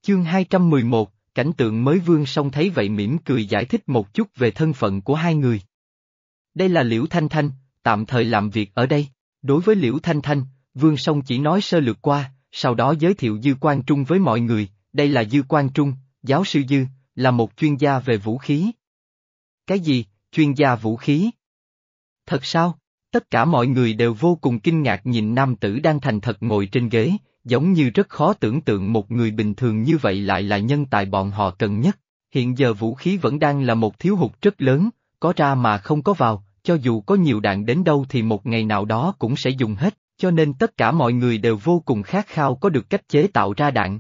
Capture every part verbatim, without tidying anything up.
Chương hai trăm mười một, cảnh tượng mới. Vương Song thấy vậy mỉm cười giải thích một chút về thân phận của hai người. Đây là Liễu Thanh Thanh, tạm thời làm việc ở đây. Đối với Liễu Thanh Thanh, Vương Song chỉ nói sơ lược qua, sau đó giới thiệu Dư Quang Trung với mọi người. Đây là Dư Quang Trung, giáo sư Dư, là một chuyên gia về vũ khí. Cái gì, chuyên gia vũ khí? Thật sao? Tất cả mọi người đều vô cùng kinh ngạc nhìn nam tử đang thành thật ngồi trên ghế, giống như rất khó tưởng tượng một người bình thường như vậy lại là nhân tài bọn họ cần nhất. Hiện giờ vũ khí vẫn đang là một thiếu hụt rất lớn, có ra mà không có vào, cho dù có nhiều đạn đến đâu thì một ngày nào đó cũng sẽ dùng hết, cho nên tất cả mọi người đều vô cùng khát khao có được cách chế tạo ra đạn.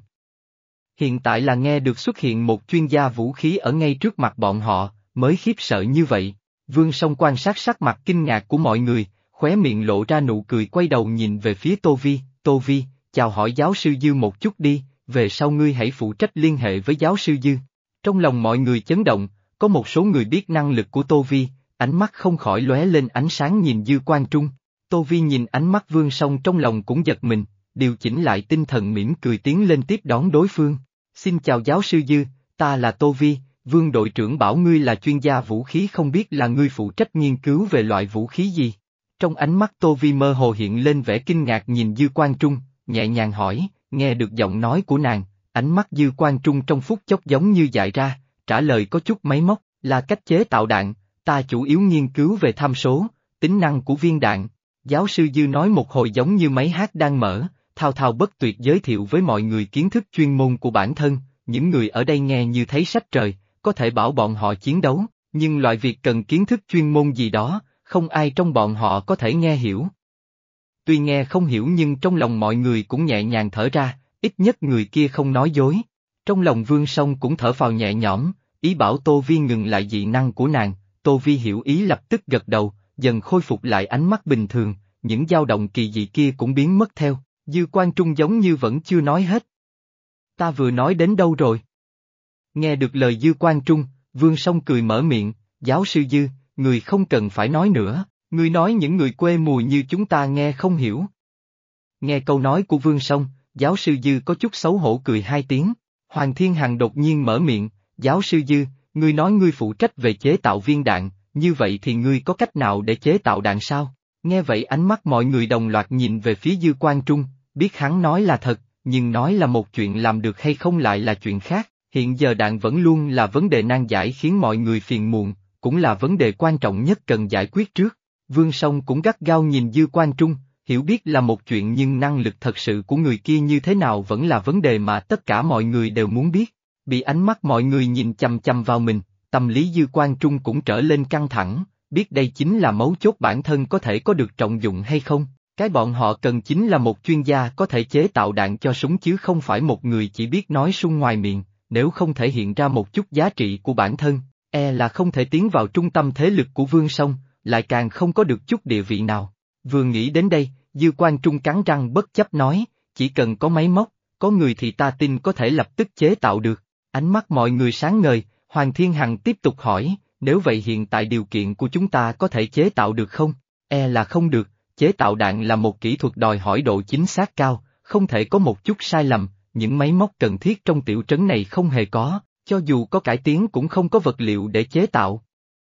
Hiện tại là nghe được xuất hiện một chuyên gia vũ khí ở ngay trước mặt bọn họ, mới khiếp sợ như vậy. Vương Song quan sát sắc mặt kinh ngạc của mọi người, khóe miệng lộ ra nụ cười, quay đầu nhìn về phía Tô Vi. Tô Vi, chào hỏi giáo sư Dư một chút đi, về sau ngươi hãy phụ trách liên hệ với giáo sư Dư. Trong lòng mọi người chấn động, có một số người biết năng lực của Tô Vi, ánh mắt không khỏi lóe lên ánh sáng nhìn Dư Quang Trung. Tô Vi nhìn ánh mắt Vương Song trong lòng cũng giật mình, điều chỉnh lại tinh thần mỉm cười tiến lên tiếp đón đối phương. Xin chào giáo sư Dư, ta là Tô Vi, Vương đội trưởng bảo ngươi là chuyên gia vũ khí, không biết là ngươi phụ trách nghiên cứu về loại vũ khí gì. Trong ánh mắt Tô Vi mơ hồ hiện lên vẻ kinh ngạc nhìn Dư Quang Trung, nhẹ nhàng hỏi. Nghe được giọng nói của nàng, ánh mắt Dư Quang Trung trong phút chốc giống như dại ra, trả lời có chút máy móc, là cách chế tạo đạn, ta chủ yếu nghiên cứu về tham số, tính năng của viên đạn. Giáo sư Dư nói một hồi giống như máy hát đang mở, thao thao bất tuyệt giới thiệu với mọi người kiến thức chuyên môn của bản thân. Những người ở đây nghe như thấy sách trời, có thể bảo bọn họ chiến đấu, nhưng loại việc cần kiến thức chuyên môn gì đó, không ai trong bọn họ có thể nghe hiểu. Tuy nghe không hiểu nhưng trong lòng mọi người cũng nhẹ nhàng thở ra, ít nhất người kia không nói dối. Trong lòng Vương Song cũng thở phào nhẹ nhõm, ý bảo Tô Vi ngừng lại dị năng của nàng. Tô Vi hiểu ý lập tức gật đầu, dần khôi phục lại ánh mắt bình thường, những dao động kỳ dị kia cũng biến mất theo. Dư Quang Trung giống như vẫn chưa nói hết. Ta vừa nói đến đâu rồi? Nghe được lời Dư Quang Trung, Vương Song cười mở miệng, giáo sư Dư, người không cần phải nói nữa, người nói những người quê mùa như chúng ta nghe không hiểu. Nghe câu nói của Vương Song, giáo sư Dư có chút xấu hổ cười hai tiếng. Hoàng Thiên Hằng đột nhiên mở miệng, giáo sư Dư, ngươi nói ngươi phụ trách về chế tạo viên đạn, như vậy thì ngươi có cách nào để chế tạo đạn sao? Nghe vậy ánh mắt mọi người đồng loạt nhìn về phía Dư Quang Trung, biết hắn nói là thật, nhưng nói là một chuyện, làm được hay không lại là chuyện khác. Hiện giờ đạn vẫn luôn là vấn đề nan giải khiến mọi người phiền muộn, cũng là vấn đề quan trọng nhất cần giải quyết trước. Vương Song cũng gắt gao nhìn Dư Quang Trung, hiểu biết là một chuyện nhưng năng lực thật sự của người kia như thế nào vẫn là vấn đề mà tất cả mọi người đều muốn biết. Bị ánh mắt mọi người nhìn chằm chằm vào mình, tâm lý Dư Quang Trung cũng trở lên căng thẳng, biết đây chính là mấu chốt bản thân có thể có được trọng dụng hay không. Cái bọn họ cần chính là một chuyên gia có thể chế tạo đạn cho súng chứ không phải một người chỉ biết nói suông ngoài miệng, nếu không thể hiện ra một chút giá trị của bản thân, e là không thể tiến vào trung tâm thế lực của Vương Song, lại càng không có được chút địa vị nào. Vừa nghĩ đến đây, Dư Quang Trung cắn răng bất chấp nói, chỉ cần có máy móc, có người thì ta tin có thể lập tức chế tạo được. Ánh mắt mọi người sáng ngời, Hoàng Thiên Hằng tiếp tục hỏi, nếu vậy hiện tại điều kiện của chúng ta có thể chế tạo được không? E là không được, chế tạo đạn là một kỹ thuật đòi hỏi độ chính xác cao, không thể có một chút sai lầm, những máy móc cần thiết trong tiểu trấn này không hề có, cho dù có cải tiến cũng không có vật liệu để chế tạo.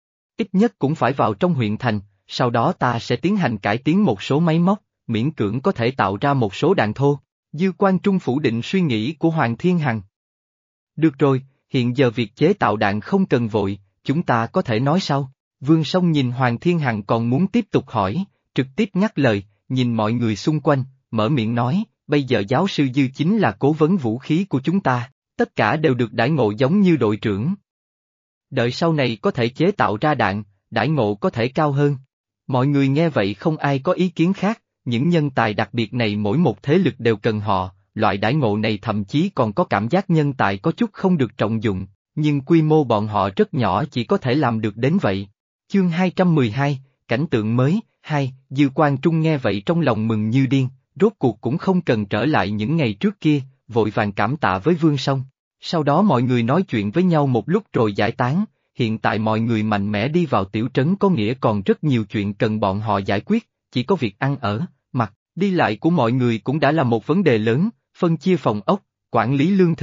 Ít nhất cũng phải vào trong huyện thành, sau đó ta sẽ tiến hành cải tiến một số máy móc, miễn cưỡng có thể tạo ra một số đạn thô. Dư Quang Trung phủ định suy nghĩ của Hoàng Thiên Hằng. Được rồi, hiện giờ việc chế tạo đạn không cần vội, chúng ta có thể nói sau. Vương Song nhìn Hoàng Thiên Hằng còn muốn tiếp tục hỏi, trực tiếp ngắt lời, nhìn mọi người xung quanh, mở miệng nói, bây giờ giáo sư Dư chính là cố vấn vũ khí của chúng ta, tất cả đều được đãi ngộ giống như đội trưởng. Đợi sau này có thể chế tạo ra đạn, đãi ngộ có thể cao hơn. Mọi người nghe vậy không ai có ý kiến khác, những nhân tài đặc biệt này mỗi một thế lực đều cần họ, loại đãi ngộ này thậm chí còn có cảm giác nhân tài có chút không được trọng dụng, nhưng quy mô bọn họ rất nhỏ chỉ có thể làm được đến vậy. Chương hai trăm mười hai, cảnh tượng mới. Hai, Dư Quang Trung nghe vậy trong lòng mừng như điên, rốt cuộc cũng không cần trở lại những ngày trước kia, vội vàng cảm tạ với Vương Song. Sau đó mọi người nói chuyện với nhau một lúc rồi giải tán, hiện tại mọi người mạnh mẽ đi vào tiểu trấn có nghĩa còn rất nhiều chuyện cần bọn họ giải quyết, chỉ có việc ăn ở, mặc, đi lại của mọi người cũng đã là một vấn đề lớn, phân chia phòng ốc, quản lý lương thực,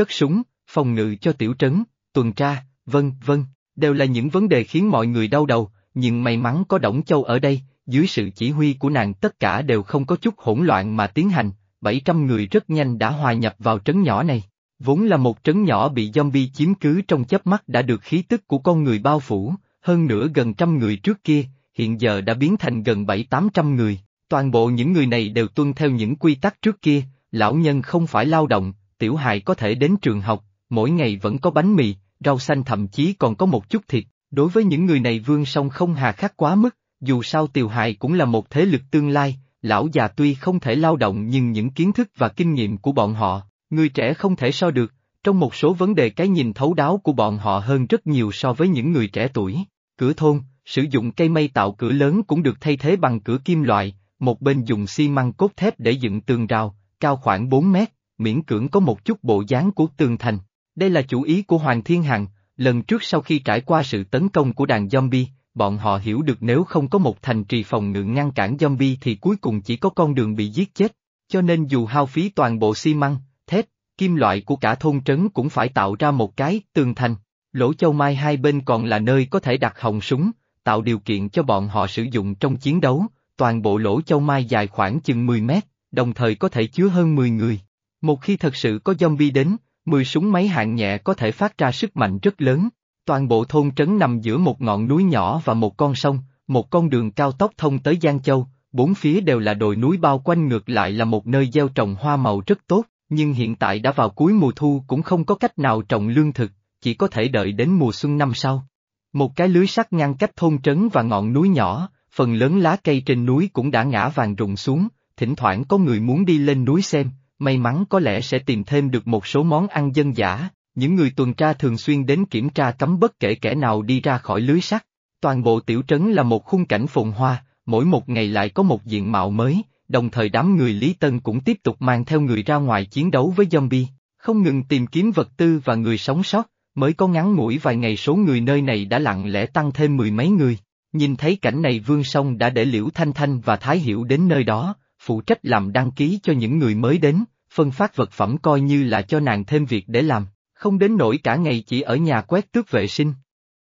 cất súng, phòng ngự cho tiểu trấn, tuần tra, vân vân, đều là những vấn đề khiến mọi người đau đầu, nhưng may mắn có Đổng Châu ở đây, dưới sự chỉ huy của nàng tất cả đều không có chút hỗn loạn mà tiến hành, bảy trăm người rất nhanh đã hòa nhập vào trấn nhỏ này. Vốn là một trấn nhỏ bị zombie chiếm cứ trong chớp mắt đã được khí tức của con người bao phủ, hơn nữa gần trăm người trước kia, hiện giờ đã biến thành gần bảy tám trăm người. Toàn bộ những người này đều tuân theo những quy tắc trước kia, lão nhân không phải lao động, tiểu hài có thể đến trường học, mỗi ngày vẫn có bánh mì, rau xanh thậm chí còn có một chút thịt. Đối với những người này Vương Song không hà khắc quá mức, dù sao tiểu hài cũng là một thế lực tương lai, lão già tuy không thể lao động nhưng những kiến thức và kinh nghiệm của bọn họ, người trẻ không thể so được, trong một số vấn đề cái nhìn thấu đáo của bọn họ hơn rất nhiều so với những người trẻ tuổi. Cửa thôn, sử dụng cây mây tạo cửa lớn cũng được thay thế bằng cửa kim loại, một bên dùng xi măng cốt thép để dựng tường rào, cao khoảng bốn mét, miễn cưỡng có một chút bộ dáng của tường thành. Đây là chủ ý của Hoàng Thiên Hằng, lần trước sau khi trải qua sự tấn công của đàn zombie, bọn họ hiểu được nếu không có một thành trì phòng ngự ngăn cản zombie thì cuối cùng chỉ có con đường bị giết chết, cho nên dù hao phí toàn bộ xi măng, thép, kim loại của cả thôn trấn cũng phải tạo ra một cái tường thành. Lỗ châu mai hai bên còn là nơi có thể đặt họng súng, tạo điều kiện cho bọn họ sử dụng trong chiến đấu, toàn bộ lỗ châu mai dài khoảng chừng mười mét, đồng thời có thể chứa hơn mười người. Một khi thật sự có zombie đến, mười súng máy hạng nhẹ có thể phát ra sức mạnh rất lớn. Toàn bộ thôn trấn nằm giữa một ngọn núi nhỏ và một con sông, một con đường cao tốc thông tới Giang Châu, bốn phía đều là đồi núi bao quanh ngược lại là một nơi gieo trồng hoa màu rất tốt, nhưng hiện tại đã vào cuối mùa thu cũng không có cách nào trồng lương thực, chỉ có thể đợi đến mùa xuân năm sau. Một cái lưới sắt ngăn cách thôn trấn và ngọn núi nhỏ, phần lớn lá cây trên núi cũng đã ngã vàng rụng xuống, thỉnh thoảng có người muốn đi lên núi xem, may mắn có lẽ sẽ tìm thêm được một số món ăn dân dã. Những người tuần tra thường xuyên đến kiểm tra cấm bất kể kẻ nào đi ra khỏi lưới sắt. Toàn bộ tiểu trấn là một khung cảnh phồn hoa, mỗi một ngày lại có một diện mạo mới, đồng thời đám người Lý Tân cũng tiếp tục mang theo người ra ngoài chiến đấu với zombie, không ngừng tìm kiếm vật tư và người sống sót, mới có ngắn ngủi vài ngày số người nơi này đã lặng lẽ tăng thêm mười mấy người. Nhìn thấy cảnh này Vương Song đã để Liễu Thanh Thanh và Thái Hiểu đến nơi đó, phụ trách làm đăng ký cho những người mới đến, phân phát vật phẩm coi như là cho nàng thêm việc để làm. Không đến nỗi cả ngày chỉ ở nhà quét tước vệ sinh.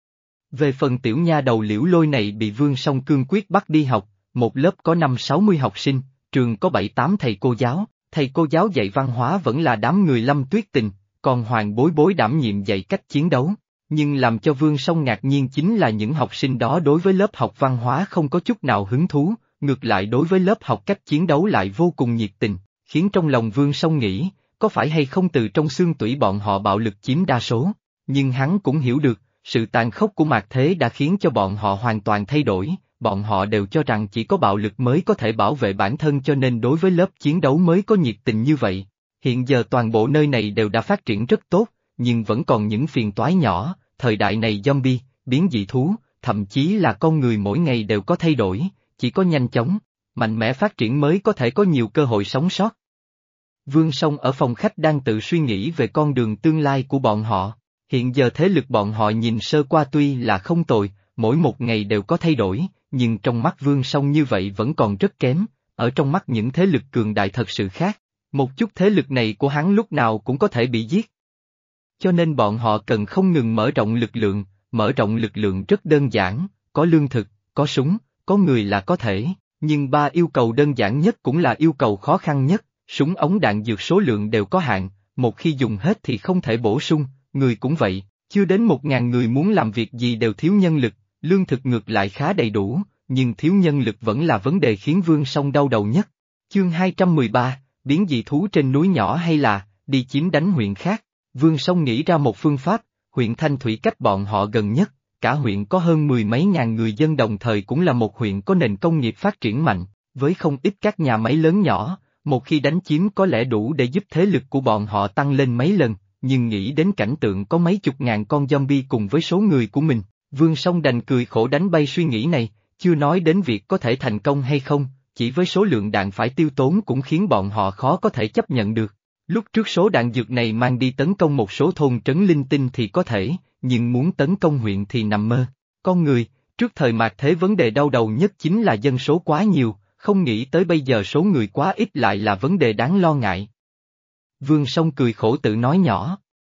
Về phần tiểu nha đầu Liễu Lôi này bị Vương Song cương quyết bắt đi học, một lớp có năm sáu mươi học sinh, trường có bảy tám thầy cô giáo, thầy cô giáo dạy văn hóa vẫn là đám người Lâm Tuyết Tình, còn Hoàng Bối Bối đảm nhiệm dạy cách chiến đấu. Nhưng làm cho Vương Song ngạc nhiên chính là những học sinh đó đối với lớp học văn hóa không có chút nào hứng thú, ngược lại đối với lớp học cách chiến đấu lại vô cùng nhiệt tình, khiến trong lòng Vương Song nghĩ, có phải hay không từ trong xương tủy bọn họ bạo lực chiếm đa số, nhưng hắn cũng hiểu được, sự tàn khốc của mạt thế đã khiến cho bọn họ hoàn toàn thay đổi, bọn họ đều cho rằng chỉ có bạo lực mới có thể bảo vệ bản thân cho nên đối với lớp chiến đấu mới có nhiệt tình như vậy. Hiện giờ toàn bộ nơi này đều đã phát triển rất tốt, nhưng vẫn còn những phiền toái nhỏ, thời đại này zombie, biến dị thú, thậm chí là con người mỗi ngày đều có thay đổi, chỉ có nhanh chóng, mạnh mẽ phát triển mới có thể có nhiều cơ hội sống sót. Vương Song ở phòng khách đang tự suy nghĩ về con đường tương lai của bọn họ, hiện giờ thế lực bọn họ nhìn sơ qua tuy là không tồi, mỗi một ngày đều có thay đổi, nhưng trong mắt Vương Song như vậy vẫn còn rất kém, ở trong mắt những thế lực cường đại thật sự khác, một chút thế lực này của hắn lúc nào cũng có thể bị giết. Cho nên bọn họ cần không ngừng mở rộng lực lượng, mở rộng lực lượng rất đơn giản, có lương thực, có súng, có người là có thể, nhưng ba yêu cầu đơn giản nhất cũng là yêu cầu khó khăn nhất. Súng ống đạn dược số lượng đều có hạn, một khi dùng hết thì không thể bổ sung, người cũng vậy, chưa đến một ngàn người muốn làm việc gì đều thiếu nhân lực, lương thực ngược lại khá đầy đủ, nhưng thiếu nhân lực vẫn là vấn đề khiến Vương Song đau đầu nhất. Chương hai trăm mười ba, biến dị thú trên núi nhỏ hay là, đi chiếm đánh huyện khác, Vương Song nghĩ ra một phương pháp, huyện Thanh Thủy cách bọn họ gần nhất, cả huyện có hơn mười mấy ngàn người dân đồng thời cũng là một huyện có nền công nghiệp phát triển mạnh, với không ít các nhà máy lớn nhỏ. Một khi đánh chiếm có lẽ đủ để giúp thế lực của bọn họ tăng lên mấy lần, nhưng nghĩ đến cảnh tượng có mấy chục ngàn con zombie cùng với số người của mình, Vương Song đành cười khổ đánh bay suy nghĩ này, chưa nói đến việc có thể thành công hay không, chỉ với số lượng đạn phải tiêu tốn cũng khiến bọn họ khó có thể chấp nhận được. Lúc trước số đạn dược này mang đi tấn công một số thôn trấn linh tinh thì có thể, nhưng muốn tấn công huyện thì nằm mơ. Con người, trước thời mạt thế vấn đề đau đầu nhất chính là dân số quá nhiều. Không nghĩ tới bây giờ số người quá ít lại là vấn đề đáng lo ngại. Vương Song cười khổ tự nói nhỏ,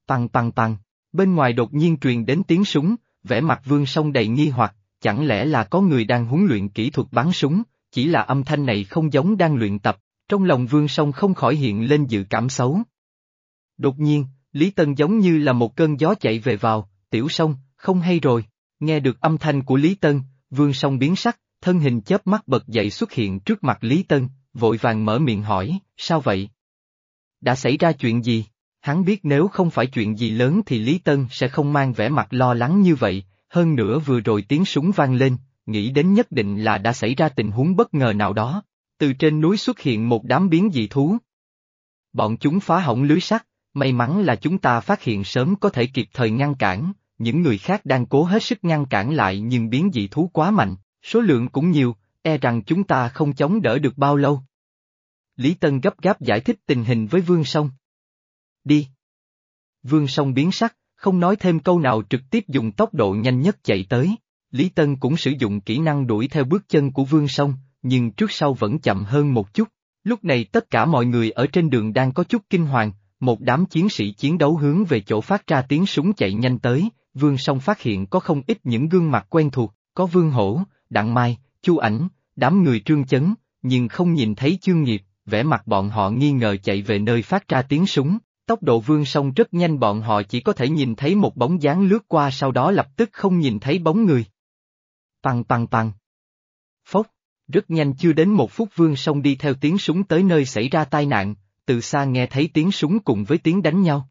Tăng tăng tăng, bên ngoài đột nhiên truyền đến tiếng súng, vẻ mặt Vương Song đầy nghi hoặc, chẳng lẽ là có người đang huấn luyện kỹ thuật bắn súng, chỉ là âm thanh này không giống đang luyện tập, trong lòng Vương Song không khỏi hiện lên dự cảm xấu. Đột nhiên, Lý Tân giống như là một cơn gió chạy về vào, Tiểu Song, không hay rồi, nghe được âm thanh của Lý Tân, Vương Song biến sắc, thân hình chớp mắt bật dậy xuất hiện trước mặt Lý Tân, vội vàng mở miệng hỏi, sao vậy? Đã xảy ra chuyện gì? Hắn biết nếu không phải chuyện gì lớn thì Lý Tân sẽ không mang vẻ mặt lo lắng như vậy, hơn nữa vừa rồi tiếng súng vang lên, nghĩ đến nhất định là đã xảy ra tình huống bất ngờ nào đó. Từ trên núi xuất hiện một đám biến dị thú. Bọn chúng phá hỏng lưới sắt, may mắn là chúng ta phát hiện sớm có thể kịp thời ngăn cản, những người khác đang cố hết sức ngăn cản lại nhưng biến dị thú quá mạnh, số lượng cũng nhiều, e rằng chúng ta không chống đỡ được bao lâu. Lý Tân gấp gáp giải thích tình hình với Vương Song. Đi. Vương Song biến sắc, không nói thêm câu nào trực tiếp dùng tốc độ nhanh nhất chạy tới. Lý Tân cũng sử dụng kỹ năng đuổi theo bước chân của Vương Song, nhưng trước sau vẫn chậm hơn một chút. Lúc này tất cả mọi người ở trên đường đang có chút kinh hoàng, một đám chiến sĩ chiến đấu hướng về chỗ phát ra tiếng súng chạy nhanh tới, Vương Song phát hiện có không ít những gương mặt quen thuộc, có Vương Hổ, Đặng Mai, Chu Ảnh, đám người Trương Chấn, nhưng không nhìn thấy Chương Nghiệp, vẻ mặt bọn họ nghi ngờ chạy về nơi phát ra tiếng súng. Tốc độ Vương Song rất nhanh, bọn họ chỉ có thể nhìn thấy một bóng dáng lướt qua, sau đó lập tức không nhìn thấy bóng người. Tăng tăng tăng. Phốc, rất nhanh chưa đến một phút Vương Song đi theo tiếng súng tới nơi xảy ra tai nạn, từ xa nghe thấy tiếng súng cùng với tiếng đánh nhau.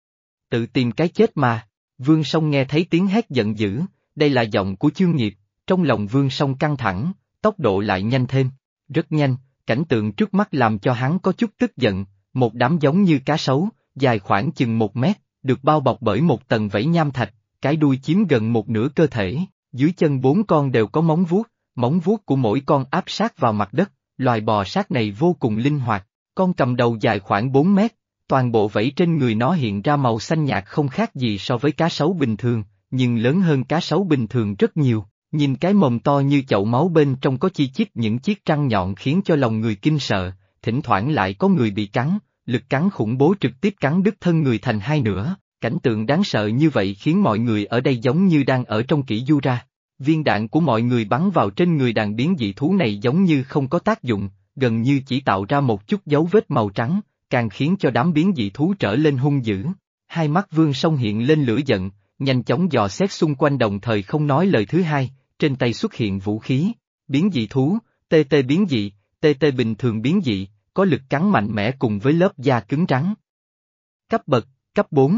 Tự tìm cái chết mà, Vương Song nghe thấy tiếng hét giận dữ, đây là giọng của Chương Nghiệp, trong lòng Vương Song căng thẳng, tốc độ lại nhanh thêm, rất nhanh, cảnh tượng trước mắt làm cho hắn có chút tức giận, một đám giống như cá sấu, dài khoảng chừng một mét, được bao bọc bởi một tầng vảy nham thạch, cái đuôi chiếm gần một nửa cơ thể, dưới chân bốn con đều có móng vuốt, móng vuốt của mỗi con áp sát vào mặt đất, loài bò sát này vô cùng linh hoạt, con cầm đầu dài khoảng bốn mét, toàn bộ vảy trên người nó hiện ra màu xanh nhạt không khác gì so với cá sấu bình thường, nhưng lớn hơn cá sấu bình thường rất nhiều, nhìn cái mồm to như chậu máu bên trong có chi chít những chiếc răng nhọn khiến cho lòng người kinh sợ, thỉnh thoảng lại có người bị cắn. Lực cắn khủng bố trực tiếp cắn đứt thân người thành hai nửa, cảnh tượng đáng sợ như vậy khiến mọi người ở đây giống như đang ở trong kỷ du ra. Viên đạn của mọi người bắn vào trên người đàn biến dị thú này giống như không có tác dụng, gần như chỉ tạo ra một chút dấu vết màu trắng, càng khiến cho đám biến dị thú trở lên hung dữ. Hai mắt Vương Song hiện lên lửa giận, nhanh chóng dò xét xung quanh đồng thời không nói lời thứ hai, trên tay xuất hiện vũ khí, biến dị thú, tê tê biến dị, tê tê bình thường biến dị. Có lực cắn mạnh mẽ cùng với lớp da cứng rắn. Cấp bậc, cấp bốn.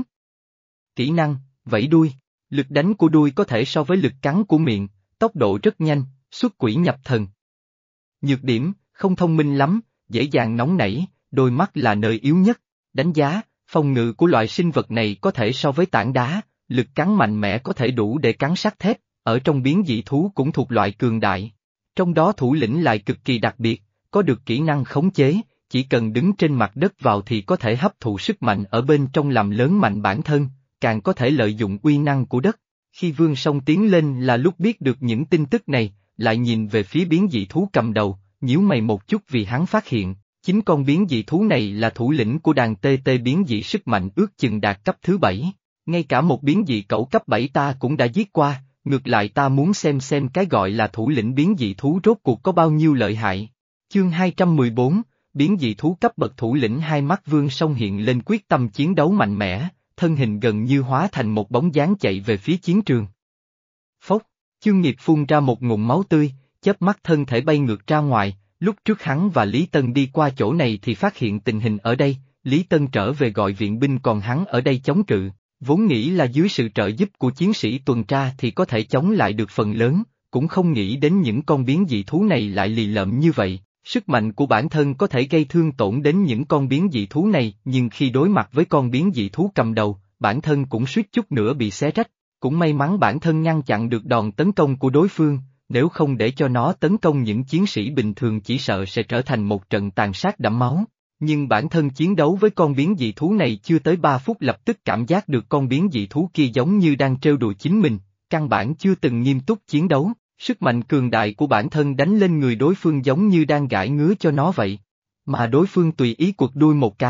Kỹ năng, vẫy đuôi. Lực đánh của đuôi có thể so với lực cắn của miệng, tốc độ rất nhanh, xuất quỷ nhập thần. Nhược điểm, không thông minh lắm, dễ dàng nóng nảy, đôi mắt là nơi yếu nhất. Đánh giá, phòng ngự của loại sinh vật này có thể so với tảng đá, lực cắn mạnh mẽ có thể đủ để cắn sắt thép, ở trong biến dị thú cũng thuộc loại cường đại. Trong đó thủ lĩnh lại cực kỳ đặc biệt. Có được kỹ năng khống chế, chỉ cần đứng trên mặt đất vào thì có thể hấp thụ sức mạnh ở bên trong làm lớn mạnh bản thân, càng có thể lợi dụng uy năng của đất. Khi Vương Song tiến lên là lúc biết được những tin tức này, lại nhìn về phía biến dị thú cầm đầu, nhíu mày một chút vì hắn phát hiện, chính con biến dị thú này là thủ lĩnh của đàn tê tê biến dị sức mạnh ước chừng đạt cấp thứ bảy. Ngay cả một biến dị cẩu cấp bảy ta cũng đã giết qua, ngược lại ta muốn xem xem cái gọi là thủ lĩnh biến dị thú rốt cuộc có bao nhiêu lợi hại. Chương hai trăm mười bốn, biến dị thú cấp bậc thủ lĩnh. Hai mắt Vương Song hiện lên quyết tâm chiến đấu mạnh mẽ, thân hình gần như hóa thành một bóng dáng chạy về phía chiến trường. Phốc, Chương Nghiệp phun ra một ngụm máu tươi, chớp mắt thân thể bay ngược ra ngoài, lúc trước hắn và Lý Tân đi qua chỗ này thì phát hiện tình hình ở đây, Lý Tân trở về gọi viện binh còn hắn ở đây chống cự, vốn nghĩ là dưới sự trợ giúp của chiến sĩ tuần tra thì có thể chống lại được phần lớn, cũng không nghĩ đến những con biến dị thú này lại lì lợm như vậy. Sức mạnh của bản thân có thể gây thương tổn đến những con biến dị thú này, nhưng khi đối mặt với con biến dị thú cầm đầu, bản thân cũng suýt chút nữa bị xé rách. Cũng may mắn bản thân ngăn chặn được đòn tấn công của đối phương, nếu không để cho nó tấn công những chiến sĩ bình thường chỉ sợ sẽ trở thành một trận tàn sát đẫm máu. Nhưng bản thân chiến đấu với con biến dị thú này chưa tới ba phút lập tức cảm giác được con biến dị thú kia giống như đang trêu đùa chính mình, căn bản chưa từng nghiêm túc chiến đấu. Sức mạnh cường đại của bản thân đánh lên người đối phương giống như đang gãi ngứa cho nó vậy. Mà đối phương tùy ý quật đuôi một cái,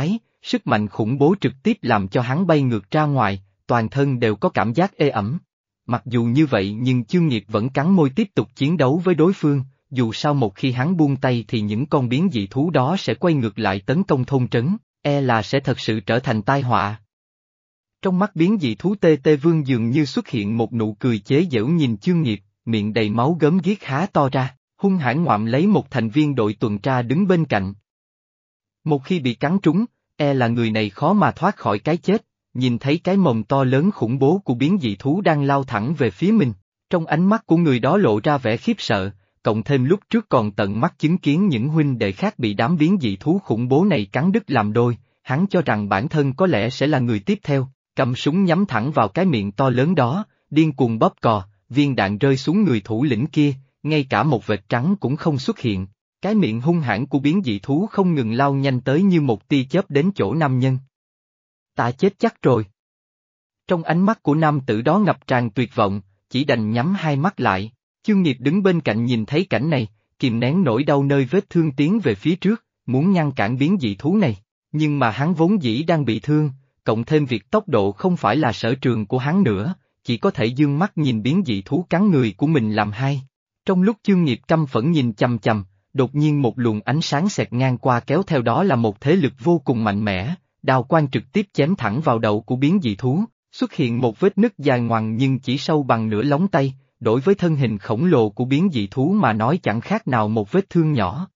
sức mạnh khủng bố trực tiếp làm cho hắn bay ngược ra ngoài, toàn thân đều có cảm giác ê ẩm. Mặc dù như vậy nhưng Chương Nghiệp vẫn cắn môi tiếp tục chiến đấu với đối phương, dù sao một khi hắn buông tay thì những con biến dị thú đó sẽ quay ngược lại tấn công thôn trấn, e là sẽ thật sự trở thành tai họa. Trong mắt biến dị thú Tê Tê Vương dường như xuất hiện một nụ cười chế giễu nhìn Chương Nghiệp, miệng đầy máu gớm ghiếc há to ra, hung hãn ngoạm lấy một thành viên đội tuần tra đứng bên cạnh. Một khi bị cắn trúng, e là người này khó mà thoát khỏi cái chết, nhìn thấy cái mồm to lớn khủng bố của biến dị thú đang lao thẳng về phía mình, trong ánh mắt của người đó lộ ra vẻ khiếp sợ, cộng thêm lúc trước còn tận mắt chứng kiến những huynh đệ khác bị đám biến dị thú khủng bố này cắn đứt làm đôi, hắn cho rằng bản thân có lẽ sẽ là người tiếp theo, cầm súng nhắm thẳng vào cái miệng to lớn đó, điên cuồng bóp cò, viên đạn rơi xuống người thủ lĩnh kia, ngay cả một vệt trắng cũng không xuất hiện. Cái miệng hung hãn của biến dị thú không ngừng lao nhanh tới như một tia chớp đến chỗ nam nhân. Ta chết chắc rồi. Trong ánh mắt của nam tử đó ngập tràn tuyệt vọng, chỉ đành nhắm hai mắt lại. Chương Nghiệp đứng bên cạnh nhìn thấy cảnh này, kìm nén nỗi đau nơi vết thương tiến về phía trước, muốn ngăn cản biến dị thú này. Nhưng mà hắn vốn dĩ đang bị thương, cộng thêm việc tốc độ không phải là sở trường của hắn nữa, chỉ có thể dương mắt nhìn biến dị thú cắn người của mình làm hai. Trong lúc Chương Nghiệp căm phẫn nhìn chằm chằm, đột nhiên một luồng ánh sáng xẹt ngang qua kéo theo đó là một thế lực vô cùng mạnh mẽ, đao quang trực tiếp chém thẳng vào đầu của biến dị thú, xuất hiện một vết nứt dài ngoằng nhưng chỉ sâu bằng nửa lóng tay, đối với thân hình khổng lồ của biến dị thú mà nói chẳng khác nào một vết thương nhỏ.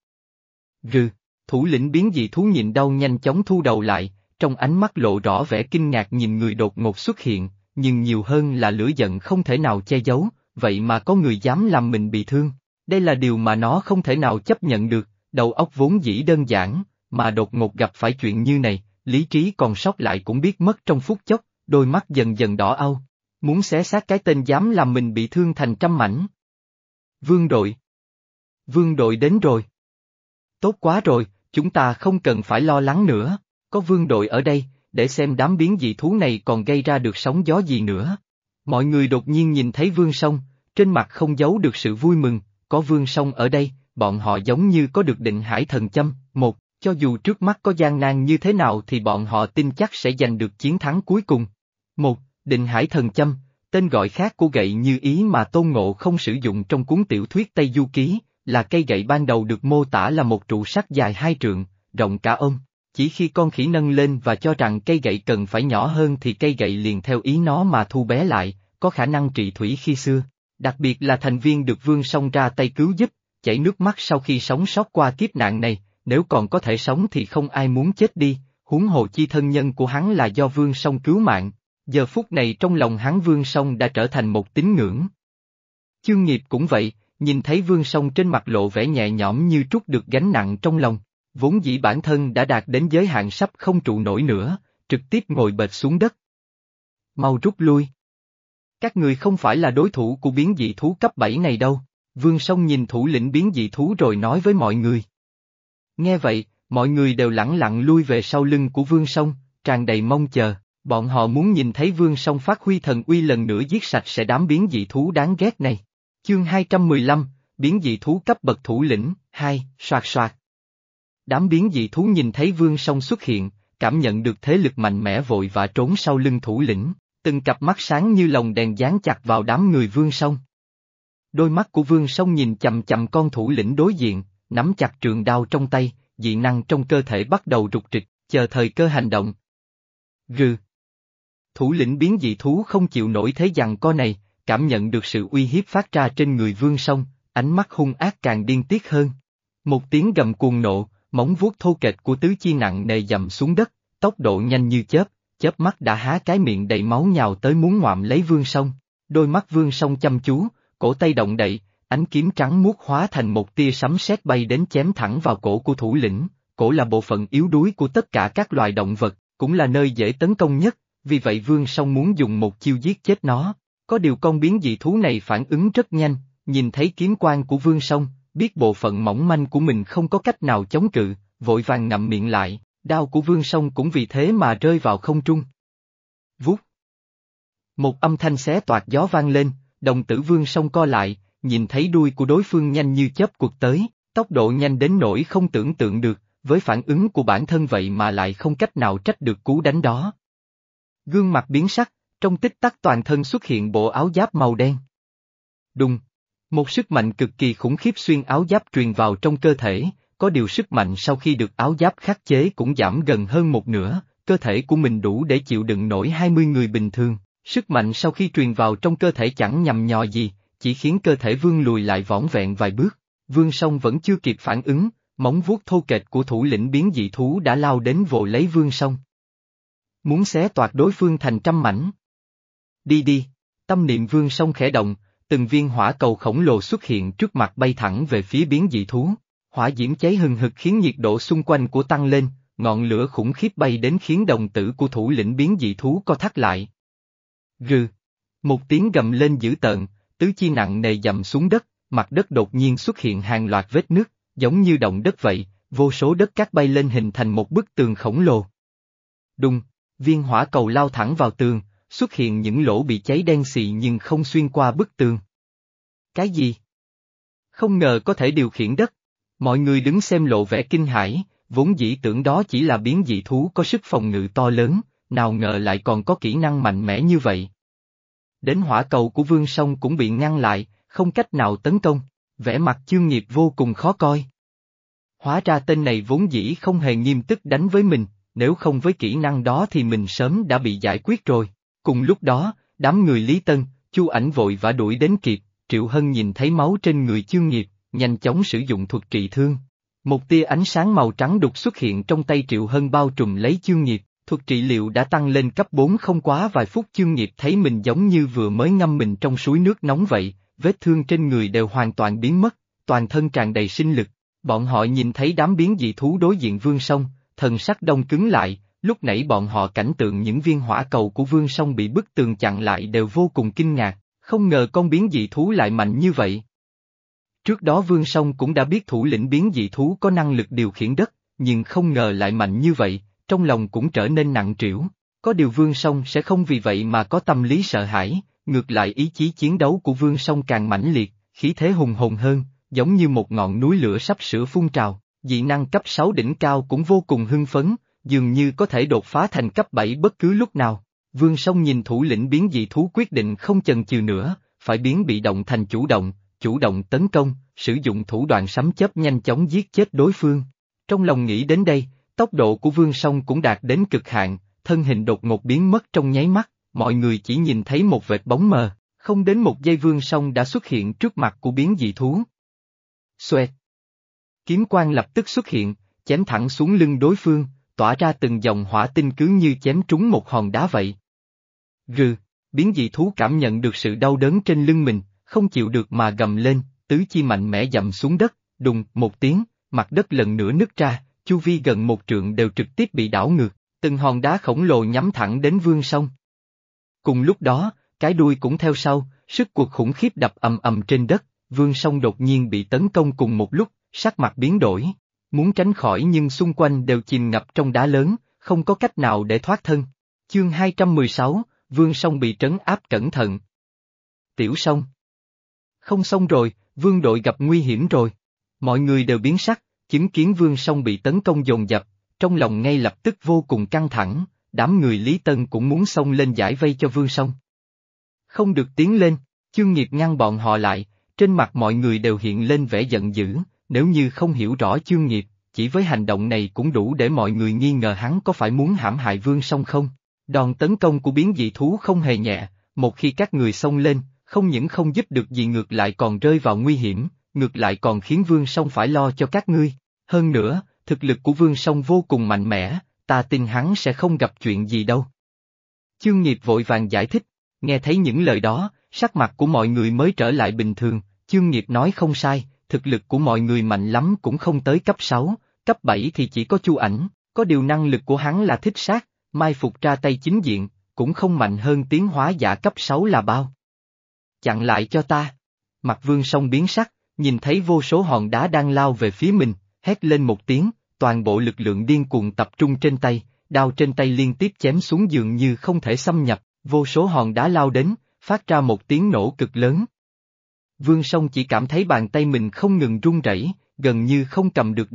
Rừ, thủ lĩnh biến dị thú nhịn đau nhanh chóng thu đầu lại, trong ánh mắt lộ rõ vẻ kinh ngạc nhìn người đột ngột xuất hiện, nhưng nhiều hơn là lửa giận không thể nào che giấu, vậy mà có người dám làm mình bị thương. Đây là điều mà nó không thể nào chấp nhận được, đầu óc vốn dĩ đơn giản, mà đột ngột gặp phải chuyện như này, lý trí còn sót lại cũng biết mất trong phút chốc, đôi mắt dần dần đỏ au, muốn xé xác cái tên dám làm mình bị thương thành trăm mảnh. Vương đội. Vương đội đến rồi. Tốt quá rồi, chúng ta không cần phải lo lắng nữa, có vương đội ở đây, để xem đám biến dị thú này còn gây ra được sóng gió gì nữa. Mọi người đột nhiên nhìn thấy Vương Song, trên mặt không giấu được sự vui mừng. Có Vương Song ở đây, bọn họ giống như có được định hải thần châm, một, cho dù trước mắt có gian nan như thế nào thì bọn họ tin chắc sẽ giành được chiến thắng cuối cùng. Một, định hải thần châm, tên gọi khác của gậy như ý mà Tôn Ngộ không sử dụng trong cuốn tiểu thuyết Tây Du Ký, là cây gậy ban đầu được mô tả là một trụ sắt dài hai trượng, rộng cả ôm. Chỉ khi con khỉ nâng lên và cho rằng cây gậy cần phải nhỏ hơn thì cây gậy liền theo ý nó mà thu bé lại, có khả năng trị thủy khi xưa. Đặc biệt là thành viên được Vương Song ra tay cứu giúp, chảy nước mắt sau khi sống sót qua kiếp nạn này, nếu còn có thể sống thì không ai muốn chết đi, huống hồ chi thân nhân của hắn là do Vương Song cứu mạng, giờ phút này trong lòng hắn Vương Song đã trở thành một tín ngưỡng. Chương Nghiệp cũng vậy, nhìn thấy Vương Song trên mặt lộ vẻ nhẹ nhõm như trút được gánh nặng trong lòng, vốn dĩ bản thân đã đạt đến giới hạn sắp không trụ nổi nữa, trực tiếp ngồi bệt xuống đất. Mau rút lui. Các người không phải là đối thủ của biến dị thú cấp bảy này đâu, Vương Song nhìn thủ lĩnh biến dị thú rồi nói với mọi người. Nghe vậy, mọi người đều lẳng lặng lui về sau lưng của Vương Song, tràn đầy mong chờ, bọn họ muốn nhìn thấy Vương Song phát huy thần uy lần nữa giết sạch sẽ đám biến dị thú đáng ghét này. Chương hai trăm mười lăm, biến dị thú cấp bậc thủ lĩnh, hai, soạt soạt. Đám biến dị thú nhìn thấy Vương Song xuất hiện, cảm nhận được thế lực mạnh mẽ vội và trốn sau lưng thủ lĩnh. Từng cặp mắt sáng như lồng đèn dán chặt vào đám người Vương Song. Đôi mắt của Vương Song nhìn chằm chằm con thủ lĩnh đối diện, nắm chặt trường đao trong tay, dị năng trong cơ thể bắt đầu rục rịch, chờ thời cơ hành động. Gừ. Thủ lĩnh biến dị thú không chịu nổi thế giằng co này, cảm nhận được sự uy hiếp phát ra trên người Vương Song, ánh mắt hung ác càng điên tiết hơn. Một tiếng gầm cuồng nộ, móng vuốt thô kệch của tứ chi nặng nề dầm xuống đất, tốc độ nhanh như chớp. Chớp mắt đã há cái miệng đầy máu nhào tới muốn ngoạm lấy Vương Song, đôi mắt Vương Song chăm chú, cổ tay động đậy, ánh kiếm trắng muốt hóa thành một tia sấm sét bay đến chém thẳng vào cổ của thủ lĩnh, cổ là bộ phận yếu đuối của tất cả các loài động vật, cũng là nơi dễ tấn công nhất, vì vậy Vương Song muốn dùng một chiêu giết chết nó, có điều con biến dị thú này phản ứng rất nhanh, nhìn thấy kiếm quang của Vương Song, biết bộ phận mỏng manh của mình không có cách nào chống cự, vội vàng ngậm miệng lại. Đao của Vương Song cũng vì thế mà rơi vào không trung. Vút. Một âm thanh xé toạc gió vang lên, đồng tử Vương Song co lại, nhìn thấy đuôi của đối phương nhanh như chớp cuộc tới, tốc độ nhanh đến nỗi không tưởng tượng được, với phản ứng của bản thân vậy mà lại không cách nào trách được cú đánh đó. Gương mặt biến sắc, trong tích tắc toàn thân xuất hiện bộ áo giáp màu đen. Đùng! Một sức mạnh cực kỳ khủng khiếp xuyên áo giáp truyền vào trong cơ thể, có điều sức mạnh sau khi được áo giáp khắc chế cũng giảm gần hơn một nửa, cơ thể của mình đủ để chịu đựng nổi hai mươi người bình thường. Sức mạnh sau khi truyền vào trong cơ thể chẳng nhằm nhò gì, chỉ khiến cơ thể Vương lùi lại vỏn vẹn vài bước. Vương Song vẫn chưa kịp phản ứng, móng vuốt thô kệch của thủ lĩnh biến dị thú đã lao đến vồ lấy Vương Song. Muốn xé toạc đối phương thành trăm mảnh. Đi đi, tâm niệm Vương Song khẽ động, từng viên hỏa cầu khổng lồ xuất hiện trước mặt bay thẳng về phía biến dị thú. Hỏa diễm cháy hừng hực khiến nhiệt độ xung quanh của tăng lên, ngọn lửa khủng khiếp bay đến khiến đồng tử của thủ lĩnh biến dị thú co thắt lại. Rừ. Một tiếng gầm lên dữ tợn, tứ chi nặng nề dậm xuống đất, mặt đất đột nhiên xuất hiện hàng loạt vết nứt, giống như động đất vậy, vô số đất cát bay lên hình thành một bức tường khổng lồ. Đùng, viên hỏa cầu lao thẳng vào tường, xuất hiện những lỗ bị cháy đen xì nhưng không xuyên qua bức tường. Cái gì? Không ngờ có thể điều khiển đất. Mọi người đứng xem lộ vẻ kinh hãi, vốn dĩ tưởng đó chỉ là biến dị thú có sức phòng ngự to lớn, nào ngờ lại còn có kỹ năng mạnh mẽ như vậy. Đến hỏa cầu của Vương Song cũng bị ngăn lại, không cách nào tấn công, vẻ mặt Chương Nghiệp vô cùng khó coi. Hóa ra tên này vốn dĩ không hề nghiêm túc đánh với mình, nếu không với kỹ năng đó thì mình sớm đã bị giải quyết rồi. Cùng lúc đó, đám người Lý Tân, Chu Ảnh vội vã đuổi đến kịp, Triệu Hân nhìn thấy máu trên người Chương Nghiệp, nhanh chóng sử dụng thuật trị thương. Một tia ánh sáng màu trắng đục xuất hiện trong tay Triệu Hân bao trùm lấy Chương Nghiệp, thuật trị liệu đã tăng lên cấp bốn không quá vài phút. Chương Nghiệp thấy mình giống như vừa mới ngâm mình trong suối nước nóng vậy, vết thương trên người đều hoàn toàn biến mất, toàn thân tràn đầy sinh lực. Bọn họ nhìn thấy đám biến dị thú đối diện Vương Song, thần sắc đông cứng lại, lúc nãy bọn họ cảnh tượng những viên hỏa cầu của Vương Song bị bức tường chặn lại đều vô cùng kinh ngạc, không ngờ con biến dị thú lại mạnh như vậy. Trước đó Vương Song cũng đã biết thủ lĩnh biến dị thú có năng lực điều khiển đất, nhưng không ngờ lại mạnh như vậy, trong lòng cũng trở nên nặng trĩu. Có điều Vương Song sẽ không vì vậy mà có tâm lý sợ hãi, ngược lại ý chí chiến đấu của Vương Song càng mãnh liệt, khí thế hùng hồn hơn, giống như một ngọn núi lửa sắp sửa phun trào. Dị năng cấp sáu đỉnh cao cũng vô cùng hưng phấn, dường như có thể đột phá thành cấp bảy bất cứ lúc nào. Vương Song nhìn thủ lĩnh biến dị thú quyết định không chần chừ nữa, phải biến bị động thành chủ động, chủ động tấn công, sử dụng thủ đoạn sấm chớp nhanh chóng giết chết đối phương. Trong lòng nghĩ đến đây, tốc độ của Vương Song cũng đạt đến cực hạn, thân hình đột ngột biến mất trong nháy mắt, mọi người chỉ nhìn thấy một vệt bóng mờ, không đến một giây Vương Song đã xuất hiện trước mặt của biến dị thú. Xoẹt! Kiếm quang lập tức xuất hiện, chém thẳng xuống lưng đối phương, tỏa ra từng dòng hỏa tinh cứ như chém trúng một hòn đá vậy. Rừ, biến dị thú cảm nhận được sự đau đớn trên lưng mình, không chịu được mà gầm lên, tứ chi mạnh mẽ dậm xuống đất, đùng một tiếng, mặt đất lần nữa nứt ra, chu vi gần một trượng đều trực tiếp bị đảo ngược, từng hòn đá khổng lồ nhắm thẳng đến Vương Song. Cùng lúc đó, cái đuôi cũng theo sau, sức cuộc khủng khiếp đập ầm ầm trên đất, Vương Song đột nhiên bị tấn công cùng một lúc, sắc mặt biến đổi, muốn tránh khỏi nhưng xung quanh đều chìm ngập trong đá lớn, không có cách nào để thoát thân. Chương hai trăm mười sáu, Vương Song bị trấn áp cẩn thận. Tiểu Song. Không xong rồi, Vương đội gặp nguy hiểm rồi. Mọi người đều biến sắc, chứng kiến Vương Song bị tấn công dồn dập, trong lòng ngay lập tức vô cùng căng thẳng, đám người Lý Tân cũng muốn xông lên giải vây cho Vương Song. Không được tiến lên, Chương Nghiệp ngăn bọn họ lại, trên mặt mọi người đều hiện lên vẻ giận dữ, nếu như không hiểu rõ Chương Nghiệp, chỉ với hành động này cũng đủ để mọi người nghi ngờ hắn có phải muốn hãm hại Vương Song không. Đòn tấn công của biến dị thú không hề nhẹ, một khi các người xông lên, không những không giúp được gì ngược lại còn rơi vào nguy hiểm, ngược lại còn khiến Vương Song phải lo cho các ngươi. Hơn nữa, thực lực của Vương Song vô cùng mạnh mẽ, ta tin hắn sẽ không gặp chuyện gì đâu. Chương Nghiệp vội vàng giải thích, nghe thấy những lời đó, sắc mặt của mọi người mới trở lại bình thường. Chương Nghiệp nói không sai, thực lực của mọi người mạnh lắm cũng không tới cấp sáu, cấp bảy thì chỉ có Chu Ảnh, có điều năng lực của hắn là thích sát, mai phục ra tay chính diện, cũng không mạnh hơn tiến hóa giả cấp sáu là bao. Chặn lại cho ta. Mặt Vương Song biến sắc, nhìn thấy vô số hòn đá đang lao về phía mình, hét lên một tiếng, toàn bộ lực lượng điên cuồng tập trung trên tay, đao trên tay liên tiếp chém xuống dường như không thể xâm nhập, vô số hòn đá lao đến, phát ra một tiếng nổ cực lớn. Vương Song chỉ cảm thấy bàn tay mình không ngừng run rẩy, gần như không cầm được đao,